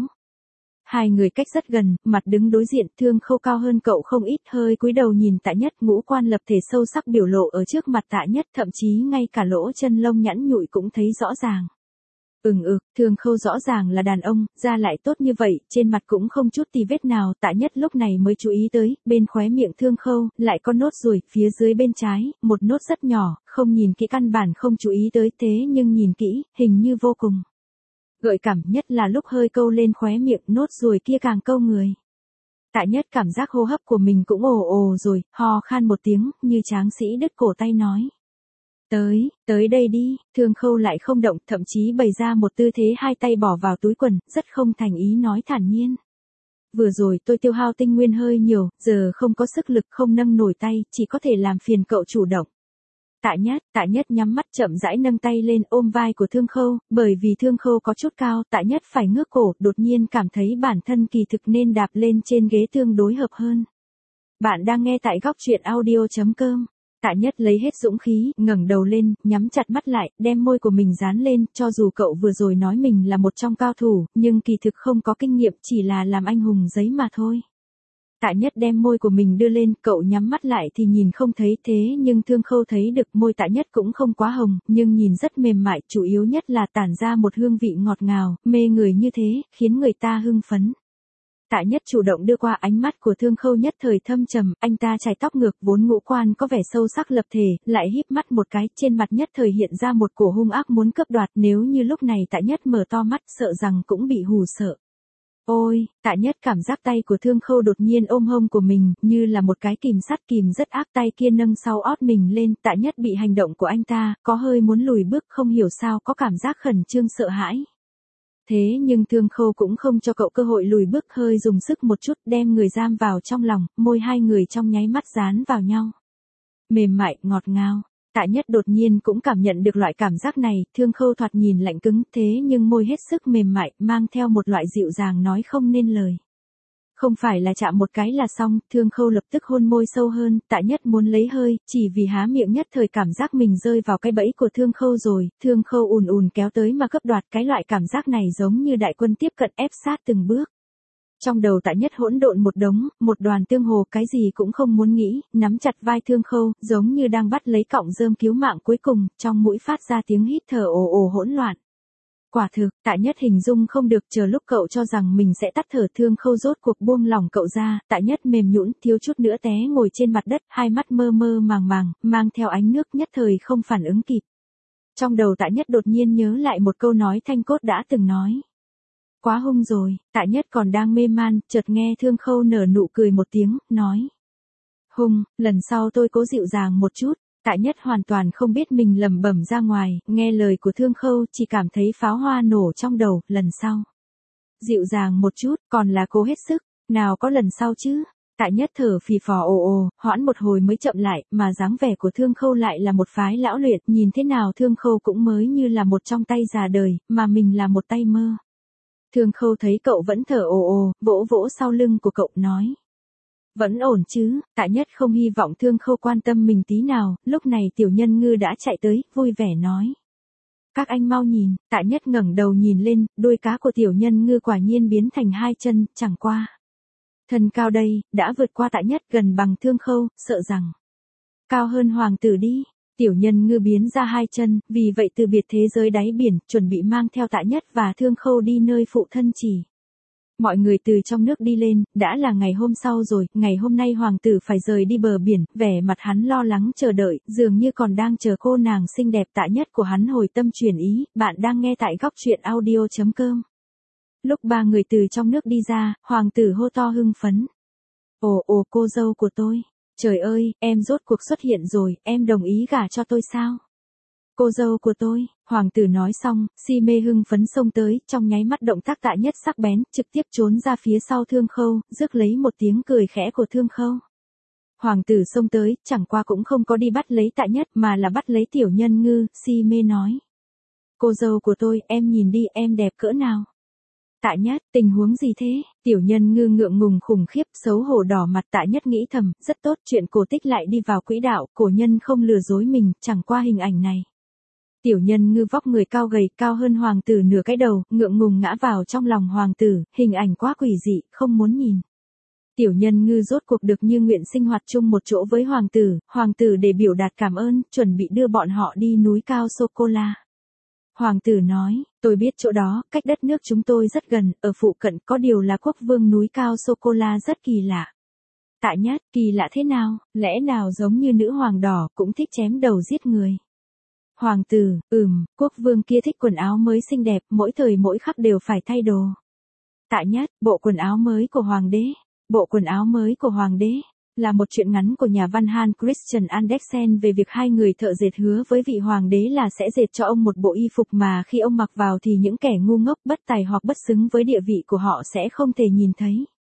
Hai người cách rất gần, mặt đứng đối diện, Thương Khâu cao hơn cậu không ít, hơi cúi đầu nhìn Tạ Nhất, ngũ quan lập thể sâu sắc biểu lộ ở trước mặt Tạ Nhất, thậm chí ngay cả lỗ chân lông nhẵn nhụi cũng thấy rõ ràng. Ừm ực, Thương Khâu rõ ràng là đàn ông, da lại tốt như vậy, trên mặt cũng không chút tì vết nào, Tạ Nhất lúc này mới chú ý tới, bên khóe miệng Thương Khâu, lại có nốt ruồi, phía dưới bên trái, một nốt rất nhỏ, không nhìn kỹ căn bản không chú ý tới, thế nhưng nhìn kỹ, hình như vô cùng. Gợi cảm, nhất là lúc hơi câu lên khóe miệng, nốt ruồi kia càng câu người. Tạ Nhất cảm giác hô hấp của mình cũng ồ ồ rồi, ho khan một tiếng, như tráng sĩ đứt cổ tay nói. Tới, tới đây đi, Thương Khâu lại không động, thậm chí bày ra một tư thế hai tay bỏ vào túi quần, rất không thành ý nói thản nhiên. Vừa rồi tôi tiêu hao tinh nguyên hơi nhiều, giờ không có sức lực không nâng nổi tay, chỉ có thể làm phiền cậu chủ động. Tạ Nhất, Tạ Nhất nhắm mắt chậm rãi nâng tay lên ôm vai của Thương Khâu, bởi vì Thương Khâu có chút cao, Tạ Nhất phải ngước cổ, đột nhiên cảm thấy bản thân kỳ thực nên đạp lên trên ghế tương đối hợp hơn. Bạn đang nghe tại góc truyện audio chấm com. Tạ Nhất lấy hết dũng khí, ngẩng đầu lên, nhắm chặt mắt lại, đem môi của mình dán lên, cho dù cậu vừa rồi nói mình là một trong cao thủ, nhưng kỳ thực không có kinh nghiệm, chỉ là làm anh hùng giấy mà thôi. Tạ Nhất đem môi của mình đưa lên, cậu nhắm mắt lại thì nhìn không thấy, thế nhưng Thương Khâu thấy được môi Tạ Nhất cũng không quá hồng, nhưng nhìn rất mềm mại, chủ yếu nhất là tản ra một hương vị ngọt ngào, mê người như thế, khiến người ta hưng phấn. Tạ Nhất chủ động đưa qua, ánh mắt của Thương Khâu nhất thời thâm trầm, anh ta chải tóc ngược vốn ngũ quan có vẻ sâu sắc lập thể, lại híp mắt một cái, trên mặt nhất thời hiện ra một cổ hung ác muốn cướp đoạt, nếu như lúc này Tạ Nhất mở to mắt sợ rằng cũng bị hù sợ. Ôi, Tạ Nhất cảm giác tay của Thương Khâu đột nhiên ôm hông của mình, như là một cái kìm sắt kìm rất ác, tay kia nâng sau ót mình lên, Tạ Nhất bị hành động của anh ta, có hơi muốn lùi bước, không hiểu sao có cảm giác khẩn trương sợ hãi. Thế nhưng Thương Khâu cũng không cho cậu cơ hội lùi bước, hơi dùng sức một chút, đem người giam vào trong lòng, môi hai người trong nháy mắt dán vào nhau. Mềm mại, ngọt ngào. Tạ Nhất đột nhiên cũng cảm nhận được loại cảm giác này, Thương Khâu thoạt nhìn lạnh cứng, thế nhưng môi hết sức mềm mại, mang theo một loại dịu dàng nói không nên lời. Không phải là chạm một cái là xong, Thương Khâu lập tức hôn môi sâu hơn, Tạ Nhất muốn lấy hơi, chỉ vì há miệng nhất thời cảm giác mình rơi vào cái bẫy của Thương Khâu rồi, Thương Khâu ùn ùn kéo tới mà cướp đoạt, cái loại cảm giác này giống như đại quân tiếp cận ép sát từng bước. Trong đầu Tạ Nhất hỗn độn một đống, một đoàn tương hồ, cái gì cũng không muốn nghĩ, nắm chặt vai Thương Khâu, giống như đang bắt lấy cọng rơm cứu mạng cuối cùng, trong mũi phát ra tiếng hít thở ồ ồ hỗn loạn. Quả thực, Tạ Nhất hình dung không được, chờ lúc cậu cho rằng mình sẽ tắt thở, Thương Khâu rốt cuộc buông lỏng cậu ra, Tạ Nhất mềm nhũn, thiếu chút nữa té ngồi trên mặt đất, hai mắt mơ mơ màng màng, mang theo ánh nước, nhất thời không phản ứng kịp. Trong đầu Tạ Nhất đột nhiên nhớ lại một câu nói Thanh Cốt đã từng nói. Quá hung rồi, Tạ Nhất còn đang mê man, chợt nghe Thương Khâu nở nụ cười một tiếng, nói. Hung, lần sau tôi cố dịu dàng một chút. Tạ Nhất hoàn toàn không biết mình lẩm bẩm ra ngoài, nghe lời của Thương Khâu chỉ cảm thấy pháo hoa nổ trong đầu, lần sau. Dịu dàng một chút, còn là cố hết sức, nào có lần sau chứ. Tạ Nhất thở phì phò ồ ồ, hoãn một hồi mới chậm lại, mà dáng vẻ của Thương Khâu lại là một phái lão luyện, nhìn thế nào Thương Khâu cũng mới như là một trong tay già đời, mà mình là một tay mơ. Thương Khâu thấy cậu vẫn thở ồ ồ, vỗ vỗ sau lưng của cậu, nói. Vẫn ổn chứ, Tạ Nhất không hy vọng Thương Khâu quan tâm mình tí nào, lúc này Tiểu Nhân Ngư đã chạy tới, vui vẻ nói. Các anh mau nhìn, Tạ Nhất ngẩng đầu nhìn lên, đuôi cá của Tiểu Nhân Ngư quả nhiên biến thành hai chân, chẳng qua. Thân cao đây, đã vượt qua Tạ Nhất gần bằng Thương Khâu, sợ rằng. Cao hơn hoàng tử đi. Tiểu Nhân Ngư biến ra hai chân, vì vậy từ biệt thế giới đáy biển, chuẩn bị mang theo Tạ Nhất và Thương Khâu đi nơi phụ thân chỉ. Mọi người từ trong nước đi lên, đã là ngày hôm sau rồi, ngày hôm nay hoàng tử phải rời đi bờ biển, vẻ mặt hắn lo lắng chờ đợi, dường như còn đang chờ cô nàng xinh đẹp Tạ Nhất của hắn hồi tâm chuyển ý, bạn đang nghe tại góc truyện audio chấm com. Lúc ba người từ trong nước đi ra, hoàng tử hô to hưng phấn. Ồ ồ cô dâu của tôi, trời ơi, em rốt cuộc xuất hiện rồi, em đồng ý gả cho tôi sao? Cô dâu của tôi, hoàng tử nói xong, si mê hưng phấn xông tới, trong nháy mắt động tác Tạ Nhất sắc bén, trực tiếp trốn ra phía sau Thương Khâu, rước lấy một tiếng cười khẽ của Thương Khâu. Hoàng tử xông tới, chẳng qua cũng không có đi bắt lấy Tạ Nhất, mà là bắt lấy Tiểu Nhân Ngư, si mê nói. Cô dâu của tôi, em nhìn đi, em đẹp cỡ nào? Tạ Nhất, tình huống gì thế? Tiểu Nhân Ngư ngượng ngùng khủng khiếp, xấu hổ đỏ mặt. Tạ Nhất nghĩ thầm, rất tốt, chuyện cổ tích lại đi vào quỹ đạo, cổ nhân không lừa dối mình, chẳng qua hình ảnh này. Tiểu Nhân Ngư vóc người cao gầy, cao hơn hoàng tử nửa cái đầu, ngượng ngùng ngã vào trong lòng hoàng tử, hình ảnh quá quỷ dị, không muốn nhìn. Tiểu Nhân Ngư rốt cuộc được như nguyện sinh hoạt chung một chỗ với hoàng tử, hoàng tử để biểu đạt cảm ơn, chuẩn bị đưa bọn họ đi núi cao sô-cô-la. Hoàng tử nói, tôi biết chỗ đó, cách đất nước chúng tôi rất gần, ở phụ cận, có điều là quốc vương núi cao sô-cô-la rất kỳ lạ. Tạ Nhất, kỳ lạ thế nào, lẽ nào giống như nữ hoàng đỏ, cũng thích chém đầu giết người. Hoàng tử, ừm, quốc vương kia thích quần áo mới xinh đẹp, mỗi thời mỗi khắc đều phải thay đồ. Tạ Nhất, bộ quần áo mới của hoàng đế, bộ quần áo mới của hoàng đế, là một chuyện ngắn của nhà văn Hans Christian Andersen về việc hai người thợ dệt hứa với vị hoàng đế là sẽ dệt cho ông một bộ y phục mà khi ông mặc vào thì những kẻ ngu ngốc, bất tài hoặc bất xứng với địa vị của họ sẽ không thể nhìn thấy.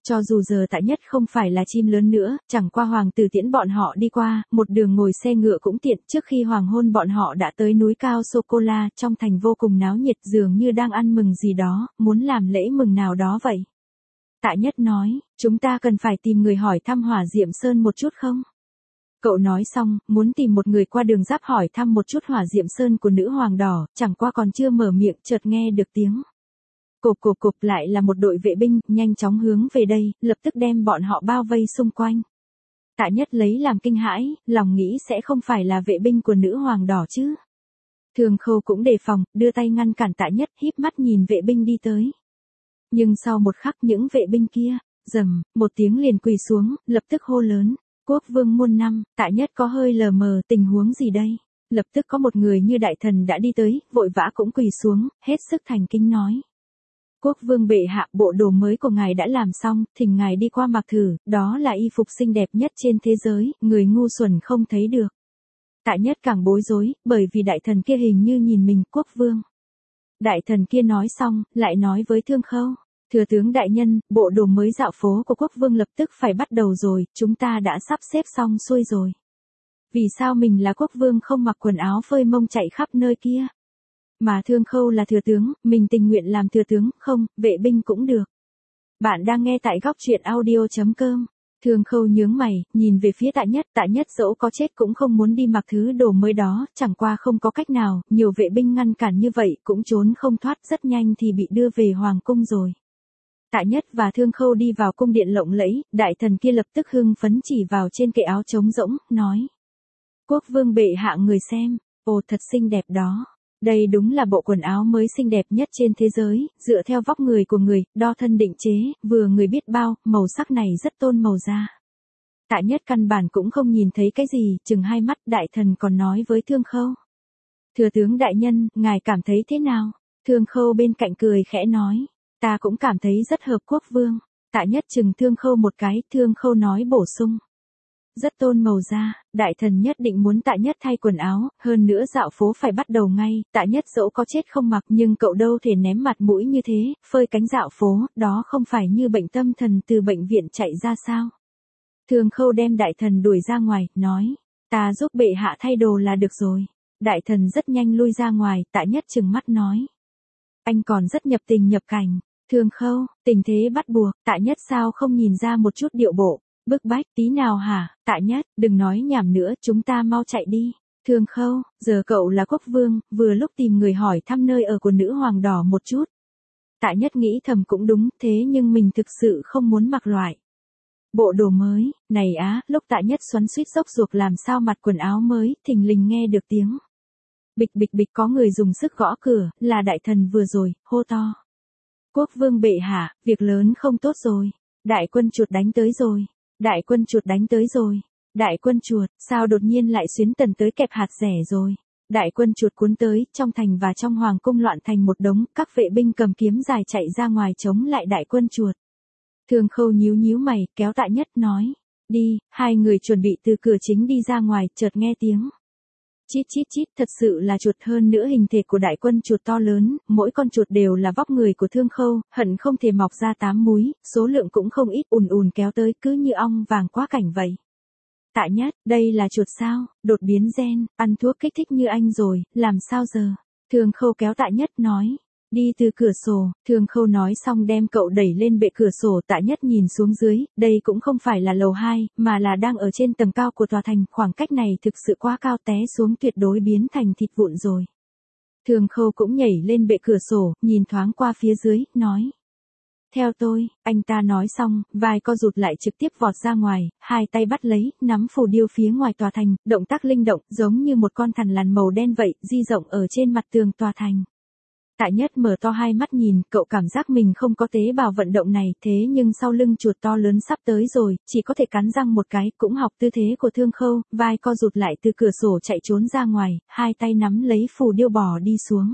cho dù giờ Tạ Nhất không phải là chim lớn nữa, chẳng qua hoàng tử tiễn bọn họ đi qua, một đường ngồi xe ngựa cũng tiện. Trước khi hoàng hôn bọn họ đã tới núi cao Sô-cô-la, trong thành vô cùng náo nhiệt, dường như đang ăn mừng gì đó, muốn làm lễ mừng nào đó vậy. Tạ Nhất nói, chúng ta cần phải tìm người hỏi thăm Hỏa Diệm Sơn một chút không? Cậu nói xong, muốn tìm một người qua đường giáp hỏi thăm một chút Hỏa Diệm Sơn của nữ hoàng đỏ, chẳng qua còn chưa mở miệng, chợt nghe được tiếng. Cộp cộp cộp, lại là một đội vệ binh, nhanh chóng hướng về đây, lập tức đem bọn họ bao vây xung quanh. Tạ Nhất lấy làm kinh hãi, lòng nghĩ sẽ không phải là vệ binh của nữ hoàng đỏ chứ. Thường Khâu cũng đề phòng, đưa tay ngăn cản Tạ Nhất, híp mắt nhìn vệ binh đi tới. Nhưng sau một khắc những vệ binh kia, rầm, một tiếng liền quỳ xuống, lập tức hô lớn. Quốc vương muôn năm. Tạ Nhất có hơi lờ mờ, tình huống gì đây? Lập tức có một người như đại thần đã đi tới, vội vã cũng quỳ xuống, hết sức thành kính nói. Quốc vương bệ hạ, bộ đồ mới của ngài đã làm xong, thỉnh ngài đi qua mặc thử, đó là y phục xinh đẹp nhất trên thế giới, người ngu xuẩn không thấy được. Tạ Nhất càng bối rối, bởi vì đại thần kia hình như nhìn mình. Quốc vương. Đại thần kia nói xong, lại nói với Thương Khâu. Thừa tướng đại nhân, bộ đồ mới dạo phố của quốc vương lập tức phải bắt đầu rồi, chúng ta đã sắp xếp xong xuôi rồi. Vì sao mình là quốc vương không mặc quần áo phơi mông chạy khắp nơi kia? Mà Thương Khâu là thừa tướng, mình tình nguyện làm thừa tướng, không, vệ binh cũng được. Bạn đang nghe tại góc truyện audio chấm com. Thương Khâu nhướng mày, nhìn về phía Tạ Nhất, Tạ Nhất dẫu có chết cũng không muốn đi mặc thứ đồ mới đó, chẳng qua không có cách nào, nhiều vệ binh ngăn cản như vậy cũng trốn không thoát, rất nhanh thì bị đưa về hoàng cung rồi. Tạ Nhất và Thương Khâu đi vào cung điện lộng lẫy, đại thần kia lập tức hưng phấn chỉ vào trên kệ áo trống rỗng, nói. Quốc vương bệ hạ người xem, ồ thật xinh đẹp đó. Đây đúng là bộ quần áo mới xinh đẹp nhất trên thế giới, dựa theo vóc người của người, đo thân định chế, vừa người biết bao, màu sắc này rất tôn màu da. Tạ Nhất căn bản cũng không nhìn thấy cái gì, chừng hai mắt, đại thần còn nói với Thương Khâu. Thừa tướng đại nhân, ngài cảm thấy thế nào? Thương Khâu bên cạnh cười khẽ nói. Ta cũng cảm thấy rất hợp quốc vương. Tạ Nhất chừng Thương Khâu một cái, Thương Khâu nói bổ sung. Rất tôn màu da, đại thần nhất định muốn Tạ Nhất thay quần áo, hơn nữa dạo phố phải bắt đầu ngay, Tạ Nhất dẫu có chết không mặc nhưng cậu đâu thể ném mặt mũi như thế, phơi cánh dạo phố, đó không phải như bệnh tâm thần từ bệnh viện chạy ra sao. Thương Khâu đem đại thần đuổi ra ngoài, nói, ta giúp bệ hạ thay đồ là được rồi. Đại thần rất nhanh lui ra ngoài, Tạ Nhất chừng mắt nói. Anh còn rất nhập tình nhập cảnh. Thương Khâu, tình thế bắt buộc, Tạ Nhất sao không nhìn ra một chút điệu bộ, bức bách tí nào hả? Tạ Nhất, đừng nói nhảm nữa, chúng ta mau chạy đi. Thương Khâu, giờ cậu là quốc vương, vừa lúc tìm người hỏi thăm nơi ở của nữ hoàng đỏ một chút. Tạ Nhất nghĩ thầm cũng đúng, thế nhưng mình thực sự không muốn mặc loại bộ đồ mới, này á, lúc Tạ Nhất xoắn xuýt dốc ruột làm sao mặc quần áo mới, thình lình nghe được tiếng. Bịch bịch bịch, có người dùng sức gõ cửa, là đại thần vừa rồi, hô to. Quốc vương bệ hạ, việc lớn không tốt rồi. Đại quân chuột đánh tới rồi. Đại quân chuột đánh tới rồi. Đại quân chuột, sao đột nhiên lại xuyến tần tới kẹp hạt rẻ rồi. Đại quân chuột cuốn tới, trong thành và trong hoàng cung loạn thành một đống, các vệ binh cầm kiếm dài chạy ra ngoài chống lại đại quân chuột. Thương Khâu nhíu nhíu mày, kéo Tạ Nhất nói. Đi, hai người chuẩn bị từ cửa chính đi ra ngoài, chợt nghe tiếng. Chít chít chít, thật sự là chuột, hơn nữa hình thể của đại quân chuột to lớn, mỗi con chuột đều là vóc người của Thương Khâu, hận không thể mọc ra tám múi, số lượng cũng không ít, ùn ùn kéo tới, cứ như ong vàng quá cảnh vậy. Tạ Nhất, đây là chuột sao, đột biến gen, ăn thuốc kích thích như anh rồi, làm sao giờ? Thương Khâu kéo Tạ Nhất nói. Đi từ cửa sổ, Thương Khâu nói xong đem cậu đẩy lên bệ cửa sổ. Tạ Nhất nhìn xuống dưới, đây cũng không phải là lầu hai, mà là đang ở trên tầng cao của tòa thành, khoảng cách này thực sự quá cao, té xuống tuyệt đối biến thành thịt vụn rồi. Thương Khâu cũng nhảy lên bệ cửa sổ, nhìn thoáng qua phía dưới, nói. Theo tôi, anh ta nói xong, vai co rụt lại trực tiếp vọt ra ngoài, hai tay bắt lấy, nắm phù điêu phía ngoài tòa thành, động tác linh động, giống như một con thằn lằn màu đen vậy, di rộng ở trên mặt tường tòa thành. Tạ Nhất mở to hai mắt nhìn, cậu cảm giác mình không có tế bào vận động này, thế nhưng sau lưng chuột to lớn sắp tới rồi, chỉ có thể cắn răng một cái, cũng học tư thế của Thương Khâu, vai co rụt lại từ cửa sổ chạy trốn ra ngoài, hai tay nắm lấy phù điêu bò đi xuống.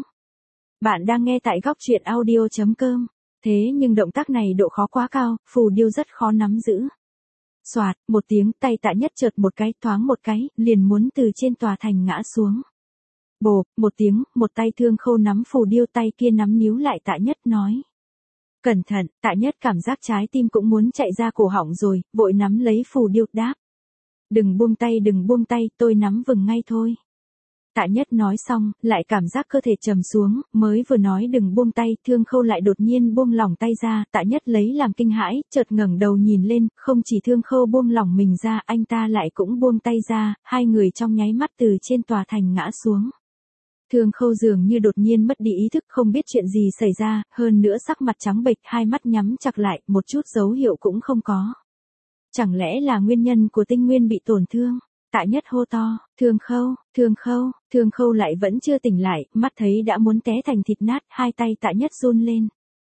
Bạn đang nghe tại góc truyện audio chấm com. Thế nhưng động tác này độ khó quá cao, phù điêu rất khó nắm giữ. Soạt, một tiếng, tay Tạ Nhất chợt một cái, thoáng một cái, liền muốn từ trên tòa thành ngã xuống. Bộp, một tiếng, một tay Thương Khâu nắm phù điêu, tay kia nắm níu lại Tạ Nhất, nói. Cẩn thận, Tạ Nhất cảm giác trái tim cũng muốn chạy ra cổ họng rồi, vội nắm lấy phù điêu đáp. Đừng buông tay đừng buông tay, tôi nắm vừng ngay thôi. Tạ Nhất nói xong, lại cảm giác cơ thể trầm xuống, mới vừa nói đừng buông tay, Thương Khâu lại đột nhiên buông lỏng tay ra, Tạ Nhất lấy làm kinh hãi, chợt ngẩng đầu nhìn lên, không chỉ Thương Khâu buông lỏng mình ra, anh ta lại cũng buông tay ra, hai người trong nháy mắt từ trên tòa thành ngã xuống. Thương Khâu dường như đột nhiên mất đi ý thức, không biết chuyện gì xảy ra, hơn nữa sắc mặt trắng bệch, hai mắt nhắm chặt lại, một chút dấu hiệu cũng không có. Chẳng lẽ là nguyên nhân của tinh nguyên bị tổn thương? Tạ Nhất hô to, Thương Khâu, Thương Khâu, Thương Khâu lại vẫn chưa tỉnh lại, mắt thấy đã muốn té thành thịt nát, hai tay Tạ Nhất run lên.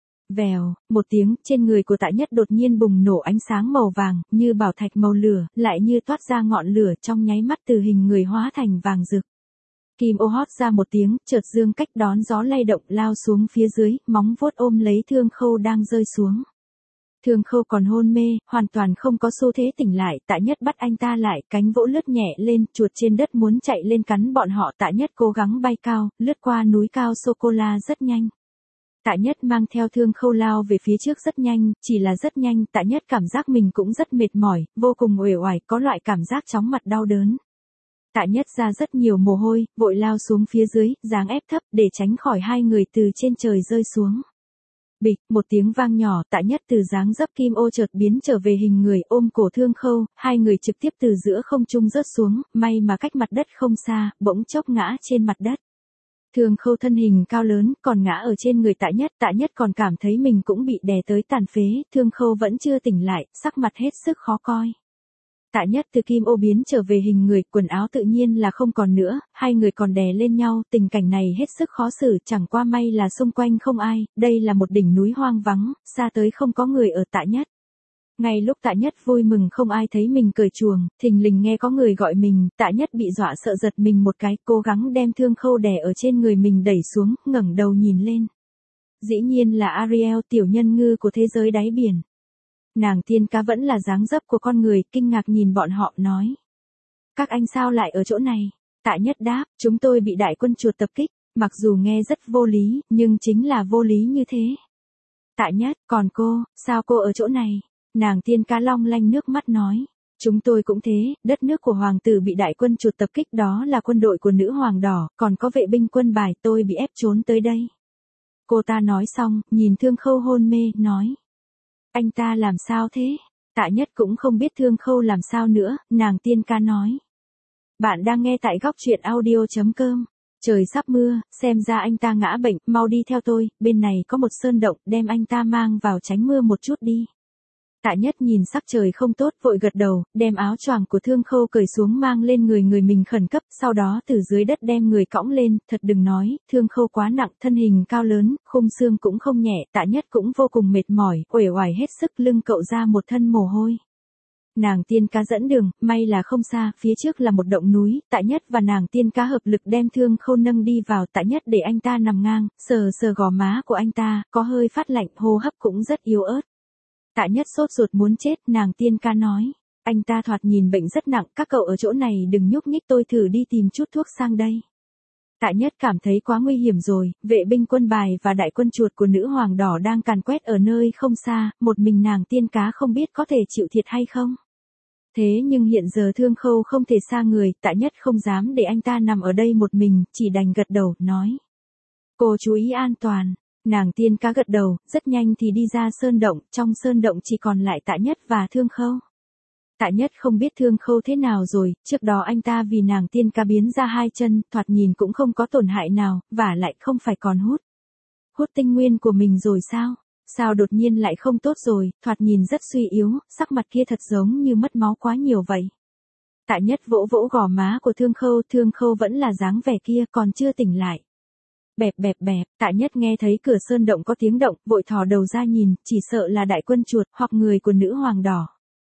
Vèo, một tiếng, trên người của Tạ Nhất đột nhiên bùng nổ ánh sáng màu vàng, như bảo thạch màu lửa, lại như toát ra ngọn lửa, trong nháy mắt từ hình người hóa thành vàng rực. Kim ô hót ra một tiếng, chợt dương cách đón gió lay động lao xuống phía dưới, móng vuốt ôm lấy Thương Khâu đang rơi xuống. Thương Khâu còn hôn mê, hoàn toàn không có xu thế tỉnh lại, Tạ Nhất bắt anh ta lại, cánh vỗ lướt nhẹ lên, chuột trên đất muốn chạy lên cắn bọn họ, Tạ Nhất cố gắng bay cao, lướt qua núi cao sô-cô-la rất nhanh. Tạ Nhất mang theo Thương Khâu lao về phía trước rất nhanh, chỉ là rất nhanh, Tạ Nhất cảm giác mình cũng rất mệt mỏi, vô cùng uể oải, có loại cảm giác chóng mặt đau đớn. Tạ Nhất ra rất nhiều mồ hôi, vội lao xuống phía dưới, dáng ép thấp để tránh khỏi hai người từ trên trời rơi xuống. Bịch, một tiếng vang nhỏ, Tạ Nhất từ dáng dấp kim ô chợt biến trở về hình người, ôm cổ Thương Khâu, hai người trực tiếp từ giữa không trung rớt xuống, may mà cách mặt đất không xa, bỗng chốc ngã trên mặt đất. Thương Khâu thân hình cao lớn, còn ngã ở trên người Tạ Nhất, Tạ Nhất còn cảm thấy mình cũng bị đè tới tàn phế, Thương Khâu vẫn chưa tỉnh lại, sắc mặt hết sức khó coi. Tạ Nhất từ kim ô biến trở về hình người, quần áo tự nhiên là không còn nữa, hai người còn đè lên nhau, tình cảnh này hết sức khó xử, chẳng qua may là xung quanh không ai, đây là một đỉnh núi hoang vắng, xa tới không có người ở. Tạ Nhất. Ngay lúc Tạ Nhất vui mừng không ai thấy mình cởi chuồng, thình lình nghe có người gọi mình, Tạ Nhất bị dọa sợ giật mình một cái, cố gắng đem Thương Khâu đè ở trên người mình đẩy xuống, ngẩng đầu nhìn lên. Dĩ nhiên là Ariel, tiểu nhân ngư của thế giới đáy biển. Nàng tiên cá vẫn là dáng dấp của con người, kinh ngạc nhìn bọn họ, nói. Các anh sao lại ở chỗ này? Tạ Nhất đáp, chúng tôi bị đại quân chuột tập kích, mặc dù nghe rất vô lý, nhưng chính là vô lý như thế. Tạ Nhất, còn cô, sao cô ở chỗ này? Nàng tiên cá long lanh nước mắt nói. Chúng tôi cũng thế, đất nước của hoàng tử bị đại quân chuột tập kích, đó là quân đội của nữ hoàng đỏ, còn có vệ binh quân bài, tôi bị ép trốn tới đây. Cô ta nói xong, nhìn Thương Khâu hôn mê, nói. Anh ta làm sao thế? Tạ Nhất cũng không biết Thương Khâu làm sao nữa, nàng tiên ca nói. Bạn đang nghe tại góc truyện audio chấm com. Trời sắp mưa, xem ra anh ta ngã bệnh, mau đi theo tôi, bên này có một sơn động, đem anh ta mang vào tránh mưa một chút đi. Tạ Nhất nhìn sắc trời không tốt, vội gật đầu, đem áo choàng của Thương Khâu cởi xuống mang lên người người mình khẩn cấp, sau đó từ dưới đất đem người cõng lên, thật đừng nói, Thương Khâu quá nặng, thân hình cao lớn, khung xương cũng không nhẹ, Tạ Nhất cũng vô cùng mệt mỏi, uể oải hết sức, lưng cậu ra một thân mồ hôi. Nàng tiên cá dẫn đường, may là không xa, phía trước là một động núi, Tạ Nhất và nàng tiên cá hợp lực đem Thương Khâu nâng đi vào, Tạ Nhất để anh ta nằm ngang, sờ sờ gò má của anh ta, có hơi phát lạnh, hô hấp cũng rất yếu ớt. Tạ Nhất sốt ruột muốn chết, nàng tiên ca nói. Anh ta thoạt nhìn bệnh rất nặng, các cậu ở chỗ này đừng nhúc nhích, tôi thử đi tìm chút thuốc sang đây. Tạ Nhất cảm thấy quá nguy hiểm rồi, vệ binh quân bài và đại quân chuột của nữ hoàng đỏ đang càn quét ở nơi không xa, một mình nàng tiên cá không biết có thể chịu thiệt hay không. Thế nhưng hiện giờ Thương Khâu không thể xa người, Tạ Nhất không dám để anh ta nằm ở đây một mình, chỉ đành gật đầu, nói. Cô chú ý an toàn. Nàng tiên cá gật đầu, rất nhanh thì đi ra sơn động, trong sơn động chỉ còn lại Tạ Nhất và Thương Khâu. Tạ Nhất không biết Thương Khâu thế nào rồi, trước đó anh ta vì nàng tiên cá biến ra hai chân, thoạt nhìn cũng không có tổn hại nào, và lại không phải còn hút. Hút tinh nguyên của mình rồi sao? Sao đột nhiên lại không tốt rồi, thoạt nhìn rất suy yếu, sắc mặt kia thật giống như mất máu quá nhiều vậy. Tạ Nhất vỗ vỗ gò má của Thương Khâu, Thương Khâu vẫn là dáng vẻ kia, còn chưa tỉnh lại. Bẹp bẹp bẹp, Tạ Nhất nghe thấy cửa sơn động có tiếng động, vội thò đầu ra nhìn, chỉ sợ là đại quân chuột, hoặc người của nữ hoàng đỏ.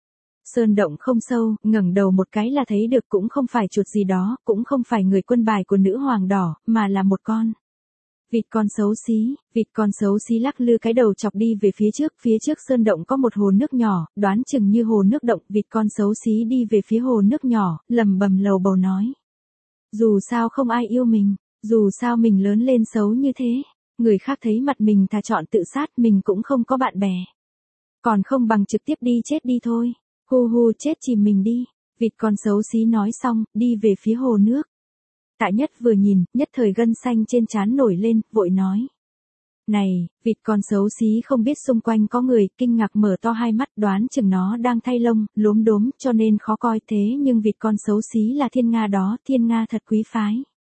Sơn động không sâu, ngẩng đầu một cái là thấy được, cũng không phải chuột gì đó, cũng không phải người quân bài của nữ hoàng đỏ, mà là một con vịt con xấu xí. Vịt con xấu xí lắc lư cái đầu chọc đi về phía trước, phía trước sơn động có một hồ nước nhỏ, đoán chừng như hồ nước động, vịt con xấu xí đi về phía hồ nước nhỏ, lầm bầm lầu bầu nói. Dù sao không ai yêu mình. Dù sao mình lớn lên xấu như thế, Người khác thấy mặt mình thà chọn tự sát, mình cũng không có bạn bè. Còn không bằng trực tiếp đi chết đi thôi. Hu hu, chết chìm mình đi. Vịt con xấu xí nói xong, đi về phía hồ nước. Tạ Nhất vừa nhìn, nhất thời gân xanh trên trán nổi lên, vội nói. Này, vịt con xấu xí không biết xung quanh có người, kinh ngạc mở to hai mắt, đoán chừng nó đang thay lông, lốm đốm, cho nên khó coi thế, nhưng vịt con xấu xí là Thiên Nga đó, Thiên Nga thật quý phái.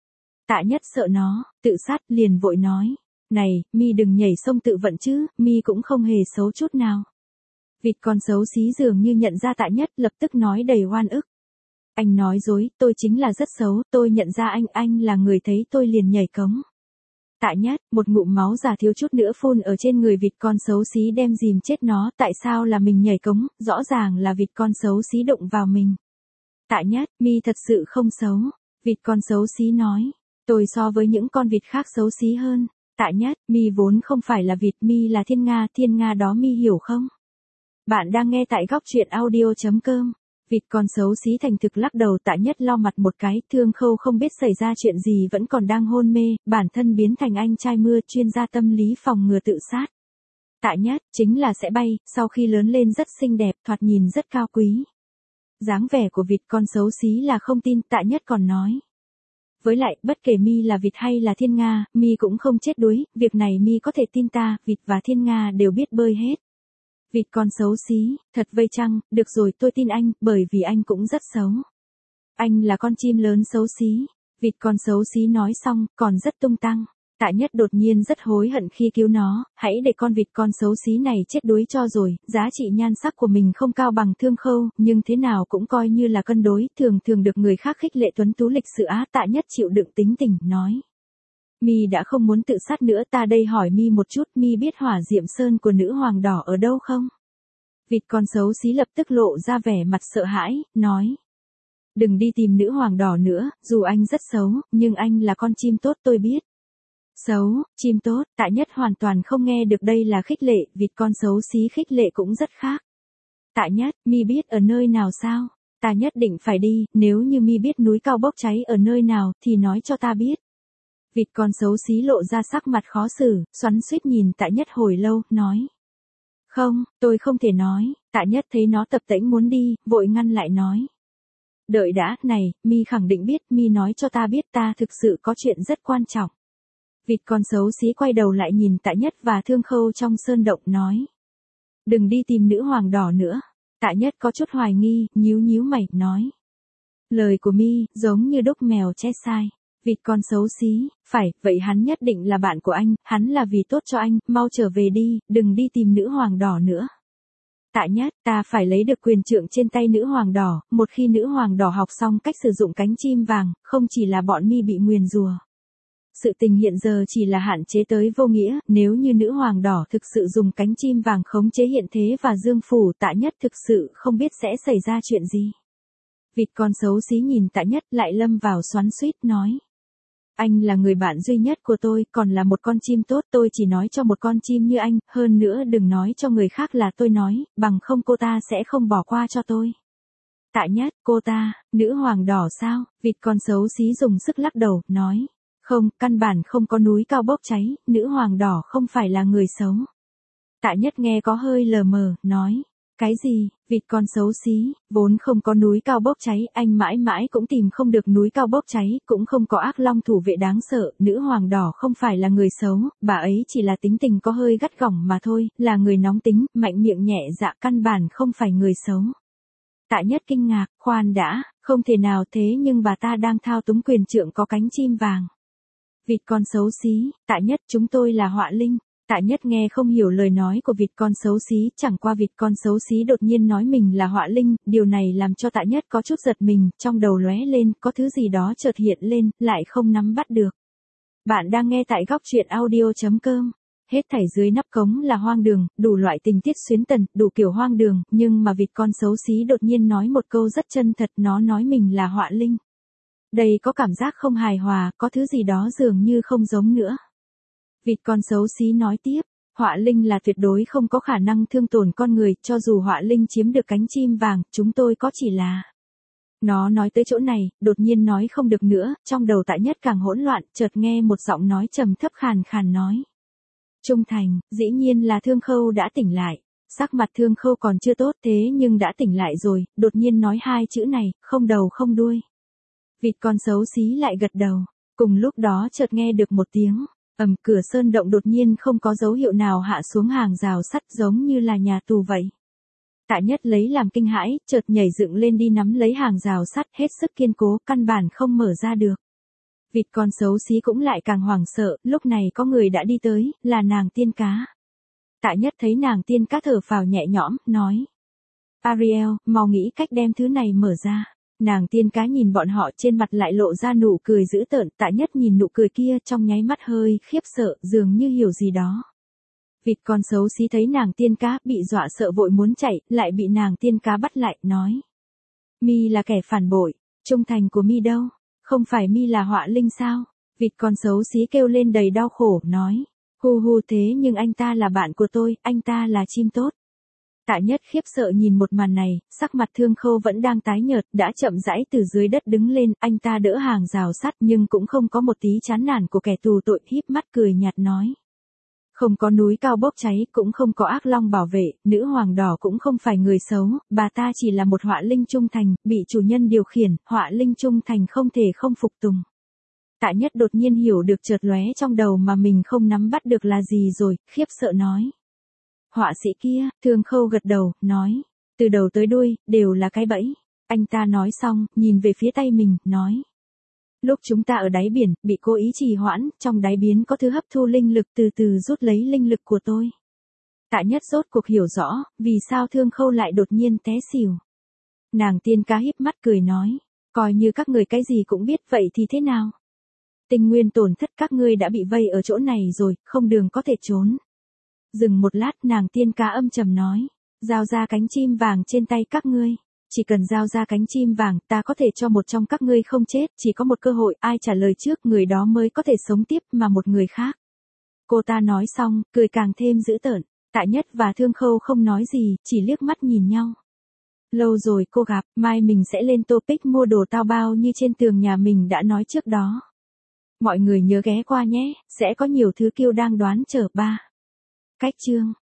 Tạ Nhất sợ nó, tự sát, liền vội nói. Này, mi đừng nhảy sông tự vận chứ, mi cũng không hề xấu chút nào. Vịt con xấu xí dường như nhận ra Tạ Nhất, lập tức nói đầy oan ức. Anh nói dối, tôi chính là rất xấu, tôi nhận ra anh, anh là người thấy tôi liền nhảy cống. Tạ Nhất, một ngụm máu già thiếu chút nữa phun ở trên người vịt con xấu xí đem dìm chết nó, tại sao là mình nhảy cống, rõ ràng là vịt con xấu xí đụng vào mình. Tạ Nhất, mi thật sự không xấu. Vịt con xấu xí nói, tôi so với những con vịt khác xấu xí hơn. Tạ Nhất, mi vốn không phải là vịt, mi là Thiên Nga, Thiên Nga đó mi hiểu không? Bạn đang nghe tại góc truyện audio chấm com. Vịt con xấu xí thành thực lắc đầu. Tạ Nhất lau mặt một cái, Thương Khâu không biết xảy ra chuyện gì vẫn còn đang hôn mê, bản thân biến thành anh trai mưa chuyên gia tâm lý phòng ngừa tự sát. Tạ Nhất, chính là sẽ bay, sau khi lớn lên rất xinh đẹp, thoạt nhìn rất cao quý. Dáng vẻ của vịt con xấu xí là không tin, Tạ Nhất còn nói. Với lại, bất kể mi là vịt hay là Thiên Nga, mi cũng không chết đuối, việc này mi có thể tin ta, vịt và Thiên Nga đều biết bơi hết. Vịt con xấu xí, thật vây chăng, được rồi tôi tin anh, bởi vì anh cũng rất xấu. Anh là con chim lớn xấu xí. Vịt con xấu xí nói xong, còn rất tung tăng. Tạ Nhất đột nhiên rất hối hận khi cứu nó, hãy để con vịt con xấu xí này chết đuối cho rồi, giá trị nhan sắc của mình không cao bằng Thương Khâu, nhưng thế nào cũng coi như là cân đối, thường thường được người khác khích lệ tuấn tú lịch sự á. Tạ Nhất chịu đựng tính tình, nói. Mi đã không muốn tự sát nữa, ta đây hỏi mi một chút, mi biết Hỏa Diệm Sơn của nữ hoàng đỏ ở đâu không? Vịt con xấu xí lập tức lộ ra vẻ mặt sợ hãi, nói. Đừng đi tìm nữ hoàng đỏ nữa, dù anh rất xấu, nhưng anh là con chim tốt tôi biết. Xấu, chim tốt, Tạ Nhất hoàn toàn không nghe được đây là khích lệ, vịt con xấu xí khích lệ cũng rất khác. Tạ Nhất, mi biết ở nơi nào sao? Ta nhất định phải đi, nếu như mi biết núi cao bốc cháy ở nơi nào, thì nói cho ta biết. Vịt con xấu xí lộ ra sắc mặt khó xử, xoắn xuýt nhìn Tạ Nhất hồi lâu, nói. Không, tôi không thể nói. Tạ Nhất thấy nó tập tễnh muốn đi, vội ngăn lại nói. Đợi đã, này, mi khẳng định biết, mi nói cho ta biết, ta thực sự có chuyện rất quan trọng. Vịt con xấu xí quay đầu lại nhìn Tạ Nhất và Thương Khâu trong sơn động, nói. Đừng đi tìm nữ hoàng đỏ nữa. Tạ Nhất có chút hoài nghi, nhíu nhíu mày, nói. Lời của mi, giống như đúc mèo che sai. Vịt con xấu xí, phải, vậy hắn nhất định là bạn của anh, hắn là vì tốt cho anh, mau trở về đi, đừng đi tìm nữ hoàng đỏ nữa. Tạ Nhất, ta phải lấy được quyền trượng trên tay nữ hoàng đỏ, một khi nữ hoàng đỏ học xong cách sử dụng cánh chim vàng, không chỉ là bọn mi bị nguyền rủa. Sự tình hiện giờ chỉ là hạn chế tới vô nghĩa, nếu như nữ hoàng đỏ thực sự dùng cánh chim vàng khống chế hiện thế và dương phủ, Tạ Nhất thực sự không biết sẽ xảy ra chuyện gì. Vịt con xấu xí nhìn Tạ Nhất lại lâm vào xoắn xuýt, nói. Anh là người bạn duy nhất của tôi, còn là một con chim tốt, tôi chỉ nói cho một con chim như anh, hơn nữa đừng nói cho người khác là tôi nói, bằng không cô ta sẽ không bỏ qua cho tôi. Tạ Nhất, cô ta, nữ hoàng đỏ sao? Vịt con xấu xí dùng sức lắc đầu, nói. Không, căn bản không có núi cao bốc cháy, nữ hoàng đỏ không phải là người xấu. Tạ Nhất nghe có hơi lờ mờ, nói. Cái gì, vịt con xấu xí, vốn không có núi cao bốc cháy, anh mãi mãi cũng tìm không được núi cao bốc cháy, cũng không có ác long thủ vệ đáng sợ, nữ hoàng đỏ không phải là người xấu, bà ấy chỉ là tính tình có hơi gắt gỏng mà thôi, là người nóng tính, mạnh miệng nhẹ dạ, căn bản không phải người xấu. Tạ Nhất kinh ngạc, khoan đã, không thể nào thế nhưng bà ta đang thao túng quyền trượng có cánh chim vàng. Vịt con xấu xí, Tạ Nhất, chúng tôi là họa linh. Tạ Nhất nghe không hiểu lời nói của vịt con xấu xí, chẳng qua vịt con xấu xí đột nhiên nói mình là họa linh, điều này làm cho Tạ Nhất có chút giật mình, trong đầu lóe lên, có thứ gì đó chợt hiện lên, lại không nắm bắt được. Bạn đang nghe tại góc truyện audio chấm com. Hết thảy dưới nắp cống là hoang đường, đủ loại tình tiết xuyến tần, đủ kiểu hoang đường, nhưng mà vịt con xấu xí đột nhiên nói một câu rất chân thật, nó nói mình là họa linh. Đây có cảm giác không hài hòa, có thứ gì đó dường như không giống nữa. Vịt con xấu xí nói tiếp, họa linh là tuyệt đối không có khả năng thương tổn con người, cho dù họa linh chiếm được cánh chim vàng, chúng tôi có chỉ là Nó nói tới chỗ này, đột nhiên nói không được nữa, trong đầu Tạ Nhất càng hỗn loạn, chợt nghe một giọng nói trầm thấp khàn khàn nói. Trung thành, dĩ nhiên là Thương Khâu đã tỉnh lại. Sắc mặt Thương Khâu còn chưa tốt thế nhưng đã tỉnh lại rồi, đột nhiên nói hai chữ này, không đầu không đuôi. Vịt con xấu xí lại gật đầu, cùng lúc đó chợt nghe được một tiếng, ầm, cửa sơn động đột nhiên không có dấu hiệu nào hạ xuống hàng rào sắt giống như là nhà tù vậy. Tạ Nhất lấy làm kinh hãi, chợt nhảy dựng lên đi nắm lấy hàng rào sắt hết sức kiên cố, căn bản không mở ra được. Vịt con xấu xí cũng lại càng hoảng sợ, lúc này có người đã đi tới, là nàng tiên cá. Tạ Nhất thấy nàng tiên cá thở phào nhẹ nhõm, nói. Ariel, mau nghĩ cách đem thứ này mở ra. Nàng tiên cá nhìn bọn họ trên mặt lại lộ ra nụ cười dữ tợn, Tạ Nhất nhìn nụ cười kia trong nháy mắt hơi khiếp sợ, dường như hiểu gì đó. Vịt con xấu xí thấy nàng tiên cá bị dọa sợ vội muốn chạy, lại bị nàng tiên cá bắt lại, nói. Mi là kẻ phản bội, trung thành của Mi đâu? Không phải Mi là họa linh sao? Vịt con xấu xí kêu lên đầy đau khổ, nói. Hu hu thế nhưng anh ta là bạn của tôi, anh ta là chim tốt. Tạ Nhất khiếp sợ nhìn một màn này, sắc mặt Thương Khâu vẫn đang tái nhợt, đã chậm rãi từ dưới đất đứng lên, anh ta đỡ hàng rào sắt nhưng cũng không có một tí chán nản của kẻ tù tội, híp mắt cười nhạt nói. Không có núi cao bốc cháy, cũng không có ác long bảo vệ, nữ hoàng đỏ cũng không phải người xấu, bà ta chỉ là một họa linh trung thành, bị chủ nhân điều khiển, họa linh trung thành không thể không phục tùng. Tạ Nhất đột nhiên hiểu được chợt lóe trong đầu mà mình không nắm bắt được là gì rồi, khiếp sợ nói. Họa sĩ kia, Thương Khâu gật đầu, nói. Từ đầu tới đuôi, đều là cái bẫy. Anh ta nói xong, nhìn về phía tay mình, nói. Lúc chúng ta ở đáy biển, bị cố ý trì hoãn, trong đáy biến có thứ hấp thu linh lực từ từ rút lấy linh lực của tôi. Tạ Nhất rốt cuộc hiểu rõ, vì sao Thương Khâu lại đột nhiên té xỉu. Nàng tiên cá híp mắt cười nói. Coi như các người cái gì cũng biết vậy thì thế nào? Tinh nguyên tổn thất các ngươi đã bị vây ở chỗ này rồi, không đường có thể trốn. Dừng một lát nàng tiên cá âm trầm nói. Giao ra cánh chim vàng trên tay các ngươi. Chỉ cần giao ra cánh chim vàng, ta có thể cho một trong các ngươi không chết, chỉ có một cơ hội, ai trả lời trước người đó mới có thể sống tiếp mà một người khác. Cô ta nói xong, cười càng thêm dữ tợn. Tạ Nhất và Thương Khâu không nói gì, chỉ liếc mắt nhìn nhau. Lâu rồi cô gặp, mai mình sẽ lên topic mua đồ tao bao như trên tường nhà mình đã nói trước đó. Mọi người nhớ ghé qua nhé, sẽ có nhiều thứ kiêu đang đoán chờ ba. Cách chương